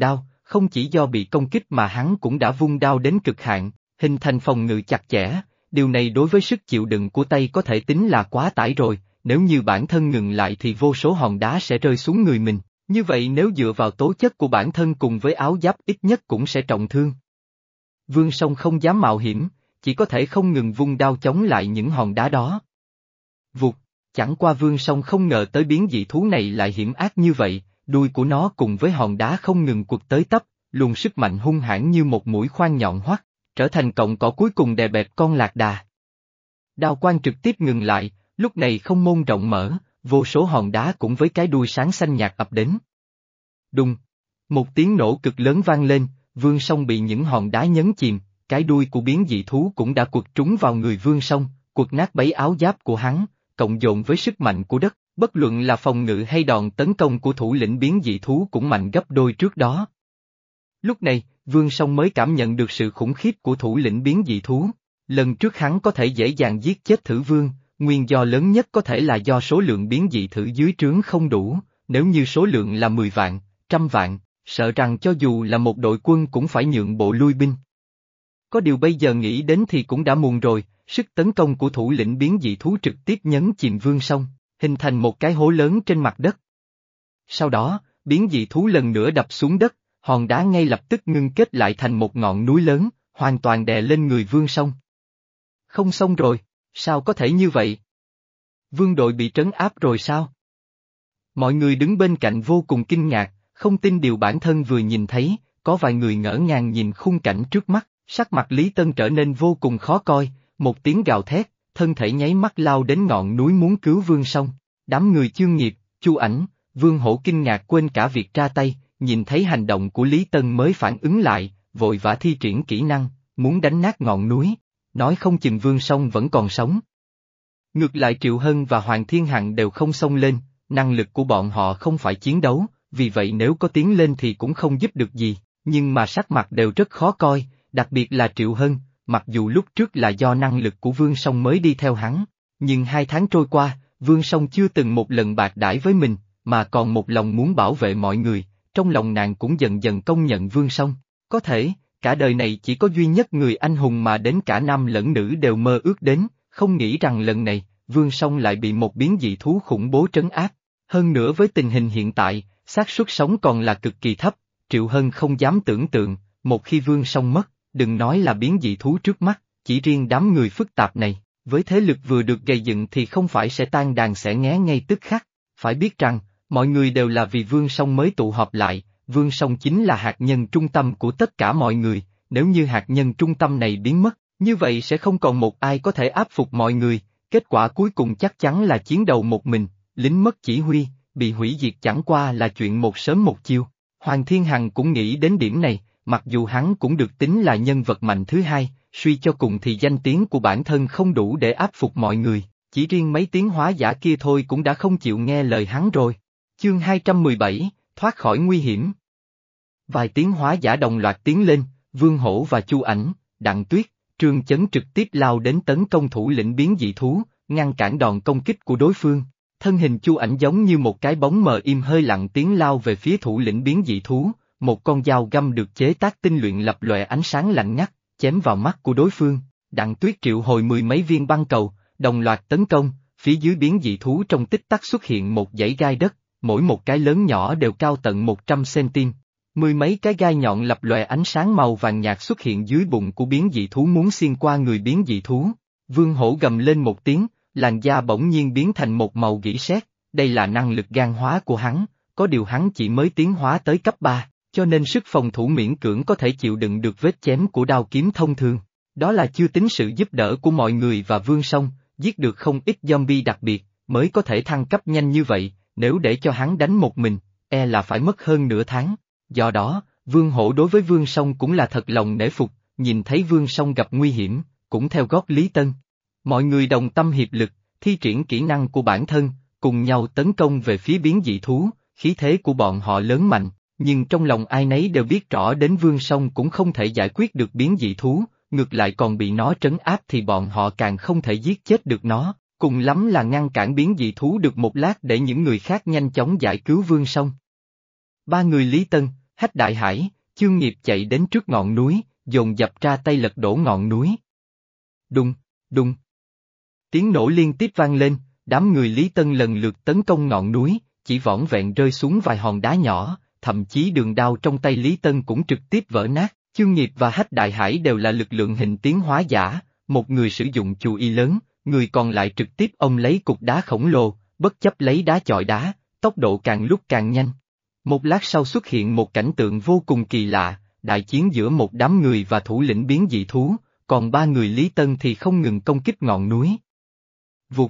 không chỉ do bị công kích mà hắn cũng đã vung đao đến cực hạn, hình thành phòng ngự chặt chẽ, điều này đối với sức chịu đựng của tay có thể tính là quá tải rồi, nếu như bản thân ngừng lại thì vô số hòn đá sẽ rơi xuống người mình, như vậy nếu dựa vào tố chất của bản thân cùng với áo giáp ít nhất cũng sẽ trọng thương. Vương Song không dám mạo hiểm, chỉ có thể không ngừng vung đao chống lại những hòn đá đó. Vụt, chẳng qua Vương Song không ngờ tới biến dị thú này lại hiểm ác như vậy, đuôi của nó cùng với hòn đá không ngừng quật tới tấp, luồng sức mạnh hung hãn như một mũi khoan nhọn hoắt, trở thành cọng cỏ cuối cùng đè bẹp con lạc đà. Đao quang trực tiếp ngừng lại, lúc này không môn rộng mở, vô số hòn đá cũng với cái đuôi sáng xanh nhạt ập đến. Đùng, một tiếng nổ cực lớn vang lên, Vương Song bị những hòn đá nhấn chìm, cái đuôi của biến dị thú cũng đã quật trúng vào người Vương Song, quật nát bấy áo giáp của hắn, cộng dồn với sức mạnh của đất, bất luận là phòng ngự hay đòn tấn công của thủ lĩnh biến dị thú cũng mạnh gấp đôi trước đó. Lúc này, Vương Song mới cảm nhận được sự khủng khiếp của thủ lĩnh biến dị thú. Lần trước hắn có thể dễ dàng giết chết thử vương, nguyên do lớn nhất có thể là do số lượng biến dị thử dưới trướng không đủ, nếu như số lượng là mười vạn, trăm vạn, sợ rằng cho dù là một đội quân cũng phải nhượng bộ lui binh. Có điều bây giờ nghĩ đến thì cũng đã muộn rồi, sức tấn công của thủ lĩnh biến dị thú trực tiếp nhấn chìm Vương Song, hình thành một cái hố lớn trên mặt đất. Sau đó, biến dị thú lần nữa đập xuống đất, hòn đá ngay lập tức ngưng kết lại thành một ngọn núi lớn, hoàn toàn đè lên người Vương Song. Không xong rồi, sao có thể như vậy? Vương đội bị trấn áp rồi sao? Mọi người đứng bên cạnh vô cùng kinh ngạc, không tin điều bản thân vừa nhìn thấy, có vài người ngỡ ngàng nhìn khung cảnh trước mắt, sắc mặt Lý Tân trở nên vô cùng khó coi, một tiếng gào thét, thân thể nháy mắt lao đến ngọn núi muốn cứu Vương Song. Đám người Chương Nghiệp, Chu Ảnh, Vương Hổ kinh ngạc quên cả việc ra tay, nhìn thấy hành động của Lý Tân mới phản ứng lại, vội vã thi triển kỹ năng, muốn đánh nát ngọn núi, nói không chừng Vương Song vẫn còn sống. Ngược lại Triệu Hân và Hoàng Thiên Hằng đều không xông lên, năng lực của bọn họ không phải chiến đấu, vì vậy nếu có tiến lên thì cũng không giúp được gì, nhưng mà sắc mặt đều rất khó coi, đặc biệt là Triệu Hân, mặc dù lúc trước là do năng lực của Vương Song mới đi theo hắn, nhưng hai tháng trôi qua, Vương Song chưa từng một lần bạc đãi với mình, mà còn một lòng muốn bảo vệ mọi người, trong lòng nàng cũng dần dần công nhận Vương Song, có thể, cả đời này chỉ có duy nhất người anh hùng mà đến cả nam lẫn nữ đều mơ ước đến, không nghĩ rằng lần này, Vương Song lại bị một biến dị thú khủng bố trấn áp, hơn nữa với tình hình hiện tại, xác suất sống còn là cực kỳ thấp, Triệu Hân không dám tưởng tượng, một khi Vương Song mất, đừng nói là biến dị thú trước mắt, chỉ riêng đám người phức tạp này, với thế lực vừa được gây dựng thì không phải sẽ tan đàn sẽ nghé ngay tức khắc, phải biết rằng, mọi người đều là vì Vương Song mới tụ họp lại, Vương Song chính là hạt nhân trung tâm của tất cả mọi người, nếu như hạt nhân trung tâm này biến mất, như vậy sẽ không còn một ai có thể áp phục mọi người, kết quả cuối cùng chắc chắn là chiến đầu một mình, lính mất chỉ huy, bị hủy diệt chẳng qua là chuyện một sớm một chiều. Hoàng Thiên Hằng cũng nghĩ đến điểm này, mặc dù hắn cũng được tính là nhân vật mạnh thứ hai, suy cho cùng thì danh tiếng của bản thân không đủ để áp phục mọi người, chỉ riêng mấy tiến hóa giả kia thôi cũng đã không chịu nghe lời hắn rồi. Chương hai trăm mười bảy, thoát khỏi nguy hiểm. Vài tiến hóa giả đồng loạt tiến lên, Vương Hổ và Chu Ảnh, Đặng Tuyết, Trương Chấn trực tiếp lao đến tấn công thủ lĩnh biến dị thú, ngăn cản đòn công kích của đối phương. Thân hình Chu Ảnh giống như một cái bóng mờ im hơi lặng tiến lao về phía thủ lĩnh biến dị thú, một con dao găm được chế tác tinh luyện lập lòe ánh sáng lạnh ngắt, chém vào mắt của đối phương. Đặng Tuyết triệu hồi mười mấy viên băng cầu, đồng loạt tấn công, phía dưới biến dị thú trong tích tắc xuất hiện một dãy gai đất, mỗi một cái lớn nhỏ đều cao tận một trăm xăng-ti-mét. Mười mấy cái gai nhọn lập lòe ánh sáng màu vàng nhạt xuất hiện dưới bụng của biến dị thú muốn xuyên qua người biến dị thú. Vương Hổ gầm lên một tiếng, làn da bỗng nhiên biến thành một màu gỉ sét, đây là năng lực gan hóa của hắn, có điều hắn chỉ mới tiến hóa tới cấp ba, cho nên sức phòng thủ miễn cưỡng có thể chịu đựng được vết chém của đao kiếm thông thường. Đó là chưa tính sự giúp đỡ của mọi người và Vương Song, giết được không ít zombie đặc biệt, mới có thể thăng cấp nhanh như vậy, nếu để cho hắn đánh một mình, e là phải mất hơn nửa tháng. Do đó, Vương Hổ đối với Vương Song cũng là thật lòng nể phục, nhìn thấy Vương Song gặp nguy hiểm, cũng theo gót Lý Tân. Mọi người đồng tâm hiệp lực, thi triển kỹ năng của bản thân, cùng nhau tấn công về phía biến dị thú, khí thế của bọn họ lớn mạnh, nhưng trong lòng ai nấy đều biết rõ đến Vương Song cũng không thể giải quyết được biến dị thú, ngược lại còn bị nó trấn áp thì bọn họ càng không thể giết chết được nó, cùng lắm là ngăn cản biến dị thú được một lát để những người khác nhanh chóng giải cứu Vương Song. Ba người Lý Tân, Hách Đại Hải, Chương Nghiệp chạy đến trước ngọn núi, dồn dập ra tay lật đổ ngọn núi. Đùng, đùng. Tiếng nổ liên tiếp vang lên, đám người Lý Tân lần lượt tấn công ngọn núi, chỉ vỏn vẹn rơi xuống vài hòn đá nhỏ, thậm chí đường đao trong tay Lý Tân cũng trực tiếp vỡ nát. Chương Nghiệp và Hách Đại Hải đều là lực lượng hình tiến hóa giả, một người sử dụng chù y lớn, người còn lại trực tiếp ông lấy cục đá khổng lồ, bất chấp lấy đá chọi đá, tốc độ càng lúc càng nhanh. Một lát sau xuất hiện một cảnh tượng vô cùng kỳ lạ, đại chiến giữa một đám người và thủ lĩnh biến dị thú, còn ba người Lý Tân thì không ngừng công kích ngọn núi. Vụt,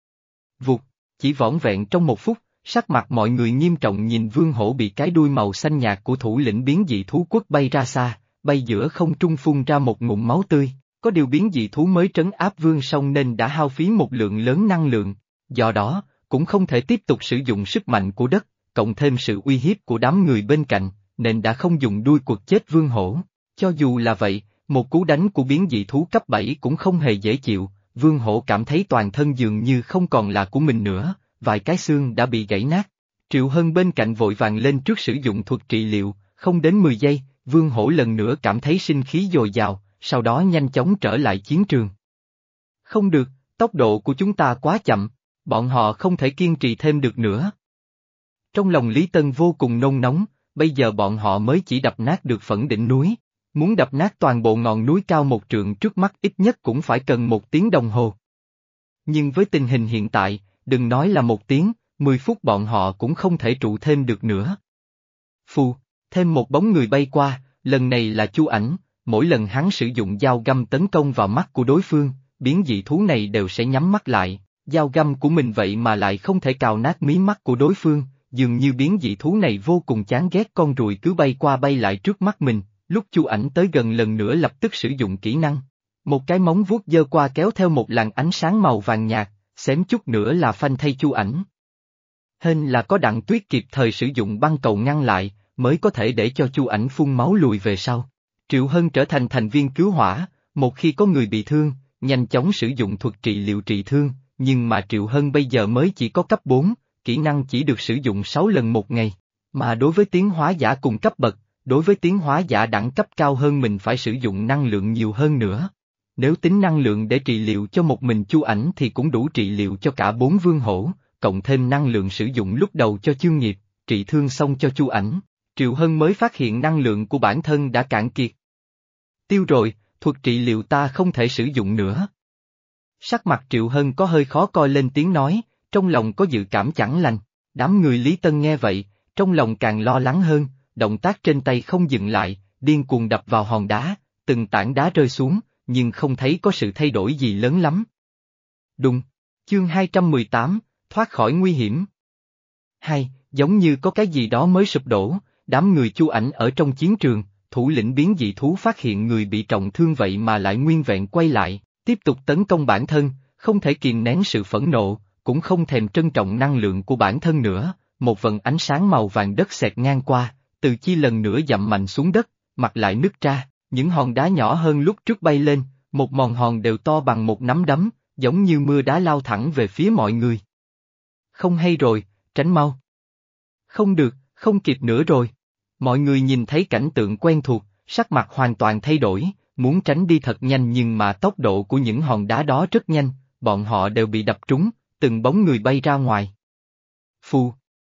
vụt, chỉ vỏn vẹn trong một phút, sắc mặt mọi người nghiêm trọng nhìn Vương Hổ bị cái đuôi màu xanh nhạt của thủ lĩnh biến dị thú quất bay ra xa, bay giữa không trung phun ra một ngụm máu tươi. Có điều biến dị thú mới trấn áp Vương Song nên đã hao phí một lượng lớn năng lượng, do đó, cũng không thể tiếp tục sử dụng sức mạnh của đất, cộng thêm sự uy hiếp của đám người bên cạnh, nên đã không dùng đuôi quật chết Vương Hổ. Cho dù là vậy, một cú đánh của biến dị thú cấp bảy cũng không hề dễ chịu, Vương Hổ cảm thấy toàn thân dường như không còn là của mình nữa, vài cái xương đã bị gãy nát. Triệu Hân bên cạnh vội vàng lên trước sử dụng thuật trị liệu, không đến mười giây, Vương Hổ lần nữa cảm thấy sinh khí dồi dào, sau đó nhanh chóng trở lại chiến trường. Không được, tốc độ của chúng ta quá chậm, bọn họ không thể kiên trì thêm được nữa. Trong lòng Lý Tân vô cùng nôn nóng, bây giờ bọn họ mới chỉ đập nát được phẫn đỉnh núi, muốn đập nát toàn bộ ngọn núi cao một trượng trước mắt ít nhất cũng phải cần một tiếng đồng hồ. Nhưng với tình hình hiện tại, đừng nói là một tiếng, mười phút bọn họ cũng không thể trụ thêm được nữa. Phù, thêm một bóng người bay qua, lần này là Chu Ảnh. Mỗi lần hắn sử dụng dao găm tấn công vào mắt của đối phương, biến dị thú này đều sẽ nhắm mắt lại, dao găm của mình vậy mà lại không thể cào nát mí mắt của đối phương, dường như biến dị thú này vô cùng chán ghét con ruồi cứ bay qua bay lại trước mắt mình, lúc Chu Ảnh tới gần lần nữa lập tức sử dụng kỹ năng. Một cái móng vuốt giơ qua kéo theo một làn ánh sáng màu vàng nhạt, xém chút nữa là phanh thay Chu Ảnh. Hên là có Đặng Tuyết kịp thời sử dụng băng cầu ngăn lại, mới có thể để cho Chu Ảnh phun máu lùi về sau. Triệu Hân trở thành thành viên cứu hỏa, một khi có người bị thương, nhanh chóng sử dụng thuật trị liệu trị thương, nhưng mà Triệu Hân bây giờ mới chỉ có cấp bốn, kỹ năng chỉ được sử dụng sáu lần một ngày, mà đối với tiến hóa giả cùng cấp bậc, đối với tiến hóa giả đẳng cấp cao hơn mình phải sử dụng năng lượng nhiều hơn nữa. Nếu tính năng lượng để trị liệu cho một mình Chu Ảnh thì cũng đủ trị liệu cho cả bốn Vương Hổ, cộng thêm năng lượng sử dụng lúc đầu cho Chương Nghiệp, trị thương xong cho Chu Ảnh. Triệu Hân mới phát hiện năng lượng của bản thân đã cạn kiệt. Tiêu rồi, thuật trị liệu ta không thể sử dụng nữa. Sắc mặt Triệu Hân có hơi khó coi lên tiếng nói, trong lòng có dự cảm chẳng lành. Đám người Lý Tân nghe vậy, trong lòng càng lo lắng hơn, động tác trên tay không dừng lại, điên cuồng đập vào hòn đá, từng tảng đá rơi xuống, nhưng không thấy có sự thay đổi gì lớn lắm. Đùng, chương hai trăm mười tám, thoát khỏi nguy hiểm. Hay, giống như có cái gì đó mới sụp đổ. Đám người Chu Ảnh ở trong chiến trường, thủ lĩnh biến dị thú phát hiện người bị trọng thương vậy mà lại nguyên vẹn quay lại, tiếp tục tấn công bản thân, không thể kìm nén sự phẫn nộ, cũng không thèm trân trọng năng lượng của bản thân nữa, một vần ánh sáng màu vàng đất xẹt ngang qua, từ chi lần nữa dặm mạnh xuống đất, mặt lại nứt ra, những hòn đá nhỏ hơn lúc trước bay lên, một mòn hòn đều to bằng một nắm đấm, giống như mưa đá lao thẳng về phía mọi người. Không hay rồi, tránh mau. Không được, không kịp nữa rồi. Mọi người nhìn thấy cảnh tượng quen thuộc, sắc mặt hoàn toàn thay đổi, muốn tránh đi thật nhanh nhưng mà tốc độ của những hòn đá đó rất nhanh, bọn họ đều bị đập trúng, từng bóng người bay ra ngoài. Phù!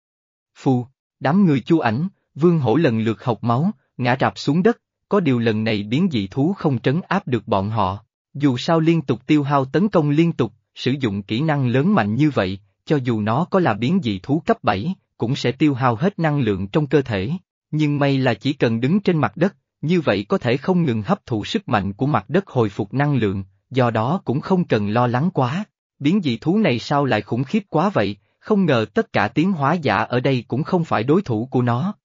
Phù! Đám người Chu Ảnh, Vương Hổ lần lượt hộc máu, ngã rạp xuống đất, có điều lần này biến dị thú không trấn áp được bọn họ. Dù sao liên tục tiêu hao tấn công liên tục, sử dụng kỹ năng lớn mạnh như vậy, cho dù nó có là biến dị thú cấp bảy, cũng sẽ tiêu hao hết năng lượng trong cơ thể. Nhưng may là chỉ cần đứng trên mặt đất, như vậy có thể không ngừng hấp thụ sức mạnh của mặt đất hồi phục năng lượng, do đó cũng không cần lo lắng quá. Biến dị thú này sao lại khủng khiếp quá vậy, không ngờ tất cả tiến hóa giả ở đây cũng không phải đối thủ của nó.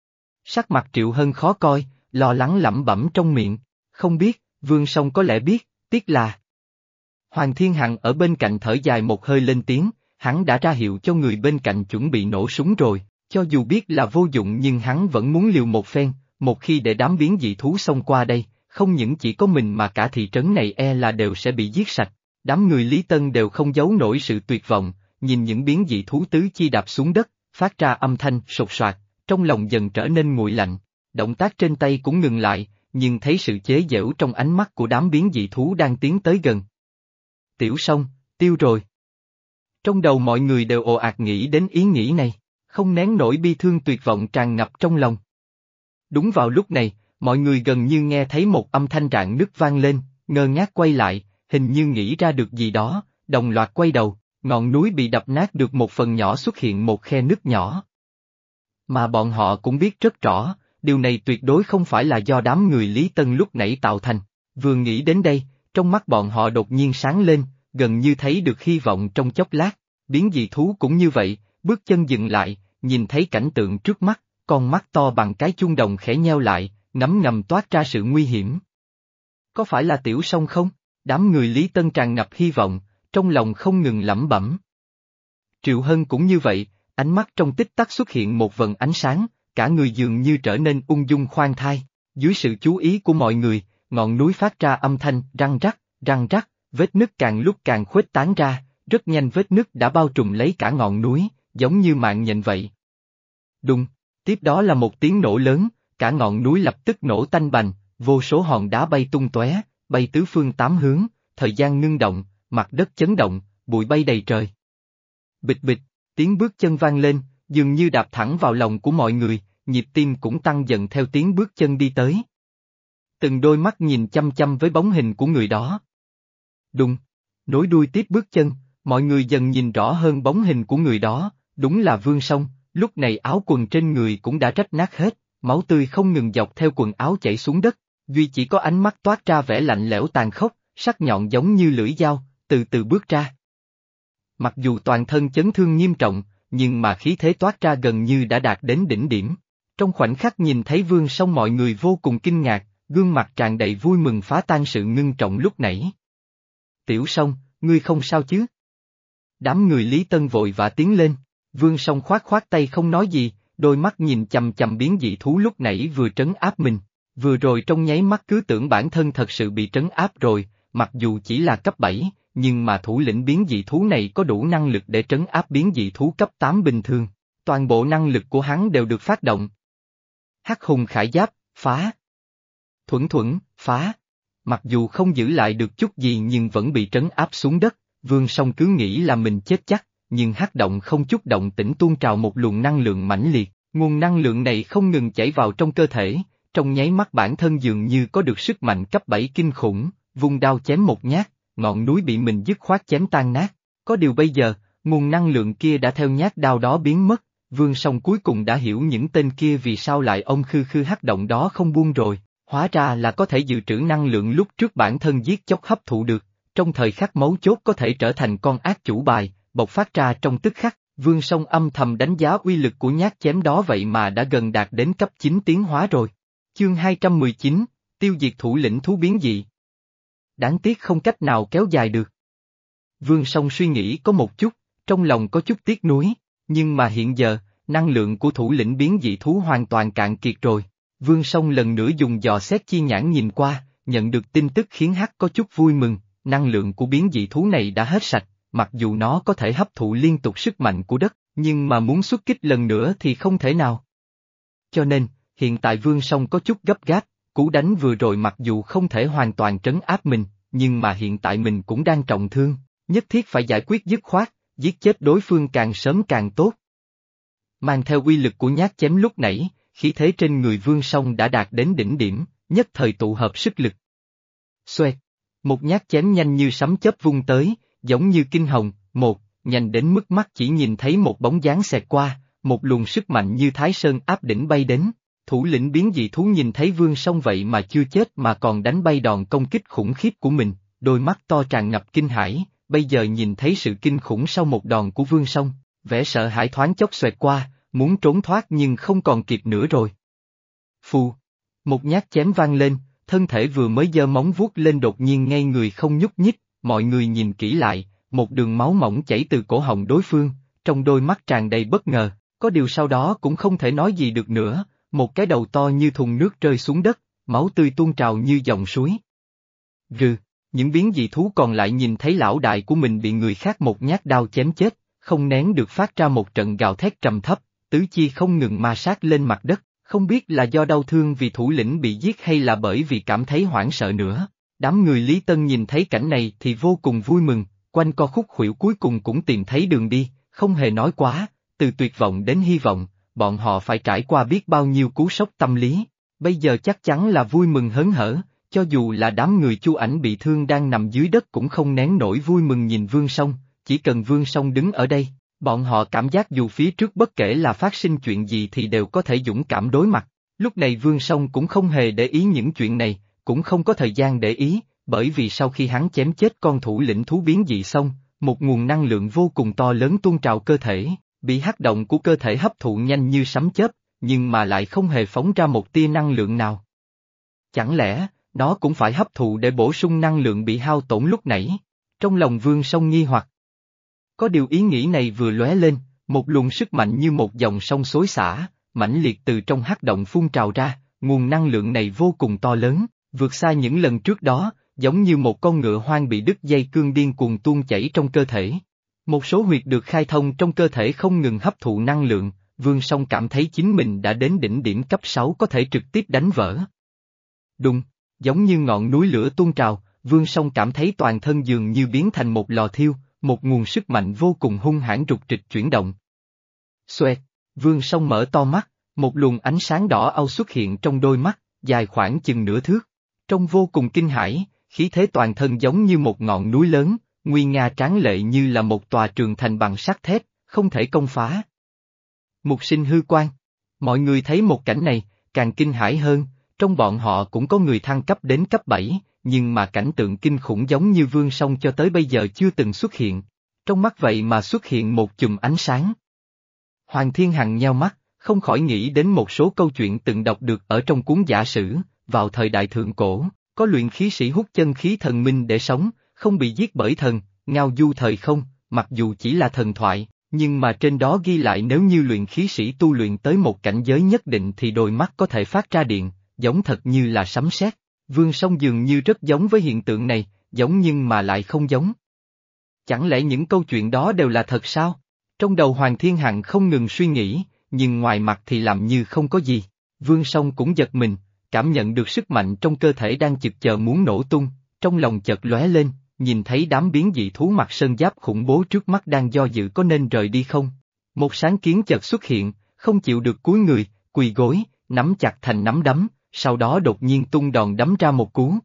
Sắc mặt Triệu Hân khó coi, lo lắng lẩm bẩm trong miệng, không biết, Vương Song có lẽ biết, tiếc là. Hoàng Thiên Hằng ở bên cạnh thở dài một hơi lên tiếng, hắn đã ra hiệu cho người bên cạnh chuẩn bị nổ súng rồi. Cho dù biết là vô dụng nhưng hắn vẫn muốn liều một phen, một khi để đám biến dị thú xông qua đây, không những chỉ có mình mà cả thị trấn này e là đều sẽ bị giết sạch. Đám người Lý Tân đều không giấu nổi sự tuyệt vọng, nhìn những biến dị thú tứ chi đạp xuống đất, phát ra âm thanh sột soạt, trong lòng dần trở nên nguội lạnh. động tác trên tay cũng ngừng lại, nhưng thấy sự chế giễu trong ánh mắt của đám biến dị thú đang tiến tới gần. Tiểu Song, tiêu rồi. Trong đầu mọi người đều ồ ạt nghĩ đến ý nghĩ này, không nén nổi bi thương tuyệt vọng tràn ngập trong lòng. Đúng vào lúc này, mọi người gần như nghe thấy một âm thanh rạn nứt vang lên, ngơ ngác quay lại, hình như nghĩ ra được gì đó, đồng loạt quay đầu, ngọn núi bị đập nát được một phần nhỏ xuất hiện một khe nứt nhỏ. Mà bọn họ cũng biết rất rõ, điều này tuyệt đối không phải là do đám người Lý Tân lúc nãy tạo thành. Vừa nghĩ đến đây, trong mắt bọn họ đột nhiên sáng lên, gần như thấy được hy vọng trong chốc lát, biến dị thú cũng như vậy, bước chân dừng lại, nhìn thấy cảnh tượng trước mắt, con mắt to bằng cái chuông đồng khẽ nheo lại, ngấm ngầm toát ra sự nguy hiểm. Có phải là Tiểu Song không? Đám người Lý Tân tràn ngập hy vọng, trong lòng không ngừng lẩm bẩm. Triệu Hân cũng như vậy, ánh mắt trong tích tắc xuất hiện một vần ánh sáng, cả người dường như trở nên ung dung khoan thai. Dưới sự chú ý của mọi người, ngọn núi phát ra âm thanh răng rắc, răng rắc, vết nứt càng lúc càng khuếch tán ra, rất nhanh vết nứt đã bao trùm lấy cả ngọn núi, giống như mạng nhện vậy. Đùng, tiếp đó là một tiếng nổ lớn, cả ngọn núi lập tức nổ tanh bành, vô số hòn đá bay tung tóe, bay tứ phương tám hướng, thời gian ngưng động, mặt đất chấn động, bụi bay đầy trời. Bịch bịch, tiếng bước chân vang lên, dường như đạp thẳng vào lòng của mọi người, nhịp tim cũng tăng dần theo tiếng bước chân đi tới. Từng đôi mắt nhìn chăm chăm với bóng hình của người đó. Đùng, nối đuôi tiếp bước chân, mọi người dần nhìn rõ hơn bóng hình của người đó, đúng là Vương Song, lúc này áo quần trên người cũng đã rách nát hết, máu tươi không ngừng dọc theo quần áo chảy xuống đất, duy chỉ có ánh mắt toát ra vẻ lạnh lẽo tàn khốc, sắc nhọn giống như lưỡi dao, từ từ bước ra. Mặc dù toàn thân chấn thương nghiêm trọng, nhưng mà khí thế toát ra gần như đã đạt đến đỉnh điểm. Trong khoảnh khắc nhìn thấy Vương Song mọi người vô cùng kinh ngạc, gương mặt tràn đầy vui mừng phá tan sự ngưng trọng lúc nãy. Tiểu Song, ngươi không sao chứ? Đám người Lý Tân vội vã tiến lên, Vương Song khoát khoát tay không nói gì, đôi mắt nhìn chằm chằm biến dị thú lúc nãy vừa trấn áp mình, vừa rồi trong nháy mắt cứ tưởng bản thân thật sự bị trấn áp rồi, mặc dù chỉ là cấp bảy, nhưng mà thủ lĩnh biến dị thú này có đủ năng lực để trấn áp biến dị thú cấp tám bình thường, toàn bộ năng lực của hắn đều được phát động. Hắc hùng khải giáp, phá. Thuẫn thuẫn, phá. Mặc dù không giữ lại được chút gì nhưng vẫn bị trấn áp xuống đất, Vương Song cứ nghĩ là mình chết chắc, nhưng hắc động không chút động tĩnh tuôn trào một luồng năng lượng mãnh liệt, nguồn năng lượng này không ngừng chảy vào trong cơ thể, trong nháy mắt bản thân dường như có được sức mạnh cấp bảy kinh khủng, vung đao chém một nhát, ngọn núi bị mình dứt khoát chém tan nát. Có điều bây giờ, nguồn năng lượng kia đã theo nhát đao đó biến mất, Vương Song cuối cùng đã hiểu những tên kia vì sao lại ông khư khư hắc động đó không buông rồi, hóa ra là có thể dự trữ năng lượng lúc trước bản thân giết chóc hấp thụ được, trong thời khắc mấu chốt có thể trở thành con ác chủ bài, bộc phát ra trong tức khắc. Vương Song âm thầm đánh giá uy lực của nhát chém đó vậy mà đã gần đạt đến cấp chín tiến hóa rồi. Chương hai trăm mười chín, tiêu diệt thủ lĩnh thú biến dị. Đáng tiếc không cách nào kéo dài được. Vương Song suy nghĩ có một chút, trong lòng có chút tiếc nuối, nhưng mà hiện giờ, năng lượng của thủ lĩnh biến dị thú hoàn toàn cạn kiệt rồi. Vương Song lần nữa dùng dò xét chi nhãn nhìn qua, nhận được tin tức khiến hắn có chút vui mừng, năng lượng của biến dị thú này đã hết sạch, mặc dù nó có thể hấp thụ liên tục sức mạnh của đất, nhưng mà muốn xuất kích lần nữa thì không thể nào. Cho nên, hiện tại Vương Song có chút gấp gáp, cú đánh vừa rồi mặc dù không thể hoàn toàn trấn áp mình, nhưng mà hiện tại mình cũng đang trọng thương, nhất thiết phải giải quyết dứt khoát, giết chết đối phương càng sớm càng tốt. Mang theo uy lực của nhát chém lúc nãy, khí thế trên người Vương Song đã đạt đến đỉnh điểm, nhất thời tụ hợp sức lực. Xoẹt, một nhát chém nhanh như sấm chớp vung tới, giống như kinh hồng, một, nhanh đến mức mắt chỉ nhìn thấy một bóng dáng xẹt qua, một luồng sức mạnh như Thái Sơn áp đỉnh bay đến. Thủ lĩnh biến dị thú nhìn thấy Vương Song vậy mà chưa chết mà còn đánh bay đòn công kích khủng khiếp của mình, đôi mắt to tràn ngập kinh hãi, bây giờ nhìn thấy sự kinh khủng sau một đòn của Vương Song, vẻ sợ hãi thoáng chốc xoẹt qua, muốn trốn thoát nhưng không còn kịp nữa rồi. Phù, một nhát chém vang lên, thân thể vừa mới giơ móng vuốt lên đột nhiên ngay người không nhúc nhích, mọi người nhìn kỹ lại, một đường máu mỏng chảy từ cổ họng đối phương, trong đôi mắt tràn đầy bất ngờ, có điều sau đó cũng không thể nói gì được nữa. Một cái đầu to như thùng nước rơi xuống đất, máu tươi tuôn trào như dòng suối. Rừ, những biến dị thú còn lại nhìn thấy lão đại của mình bị người khác một nhát đao chém chết, không nén được phát ra một trận gào thét trầm thấp, tứ chi không ngừng ma sát lên mặt đất, Không biết là do đau thương vì thủ lĩnh bị giết hay là bởi vì cảm thấy hoảng sợ nữa. Đám người Lý Tân nhìn thấy cảnh này thì vô cùng vui mừng, quanh co khúc khuỷu cuối cùng cũng tìm thấy đường đi, không hề nói quá, từ tuyệt vọng đến hy vọng, bọn họ phải trải qua biết bao nhiêu cú sốc tâm lý, bây giờ chắc chắn là vui mừng hớn hở, cho dù là đám người Chu Ảnh bị thương đang nằm dưới đất cũng không nén nổi vui mừng nhìn Vương Song, chỉ cần Vương Song đứng ở đây, bọn họ cảm giác dù phía trước bất kể là phát sinh chuyện gì thì đều có thể dũng cảm đối mặt, lúc này Vương Song cũng không hề để ý những chuyện này, cũng không có thời gian để ý, bởi vì sau khi hắn chém chết con thủ lĩnh thú biến dị xong, một nguồn năng lượng vô cùng to lớn tuôn trào cơ thể, bị hắc động của cơ thể hấp thụ nhanh như sấm chớp, nhưng mà lại không hề phóng ra một tia năng lượng nào. Chẳng lẽ, nó cũng phải hấp thụ để bổ sung năng lượng bị hao tổn lúc nãy? Trong lòng Vương Song nghi hoặc. Có điều ý nghĩ này vừa lóe lên, một luồng sức mạnh như một dòng sông xối xả, mãnh liệt từ trong hắc động phun trào ra, nguồn năng lượng này vô cùng to lớn, vượt xa những lần trước đó, giống như một con ngựa hoang bị đứt dây cương điên cuồng tuôn chảy trong cơ thể. Một số huyệt được khai thông trong cơ thể không ngừng hấp thụ năng lượng, Vương Song cảm thấy chính mình đã đến đỉnh điểm cấp sáu có thể trực tiếp đánh vỡ. Đùng, giống như ngọn núi lửa tuôn trào, Vương Song cảm thấy toàn thân dường như biến thành một lò thiêu, một nguồn sức mạnh vô cùng hung hãn rục rịch chuyển động. Xoẹt, Vương Song mở to mắt, một luồng ánh sáng đỏ au xuất hiện trong đôi mắt, dài khoảng chừng nửa thước. Trông vô cùng kinh hãi, khí thế toàn thân giống như một ngọn núi lớn, nguy nga tráng lệ như là một tòa trường thành bằng sắt thép, không thể công phá. Mục sinh hư quan. Mọi người thấy một cảnh này, càng kinh hãi hơn, trong bọn họ cũng có người thăng cấp đến cấp bảy, nhưng mà cảnh tượng kinh khủng giống như Vương Song cho tới bây giờ chưa từng xuất hiện. Trong mắt vậy mà xuất hiện một chùm ánh sáng. Hoàng Thiên Hằng nheo mắt, không khỏi nghĩ đến một số câu chuyện từng đọc được ở trong cuốn giả sử, vào thời đại thượng cổ, có luyện khí sĩ hút chân khí thần minh để sống, không bị giết bởi thần, ngao du thời không, mặc dù chỉ là thần thoại, nhưng mà trên đó ghi lại nếu như luyện khí sĩ tu luyện tới một cảnh giới nhất định thì đôi mắt có thể phát ra điện, giống thật như là sấm sét. Vương Song dường như rất giống với hiện tượng này, giống nhưng mà lại không giống. Chẳng lẽ những câu chuyện đó đều là thật sao? Trong đầu Hoàng Thiên Hằng không ngừng suy nghĩ, nhưng ngoài mặt thì làm như không có gì. Vương Song cũng giật mình, cảm nhận được sức mạnh trong cơ thể đang chực chờ muốn nổ tung, trong lòng chợt lóe lên, nhìn thấy đám biến dị thú mặc sơn giáp khủng bố trước mắt đang do dự có nên rời đi không. Một sáng kiến chợt xuất hiện, không chịu được cúi người, quỳ gối, nắm chặt thành nắm đấm, sau đó đột nhiên tung đòn đấm ra một cú.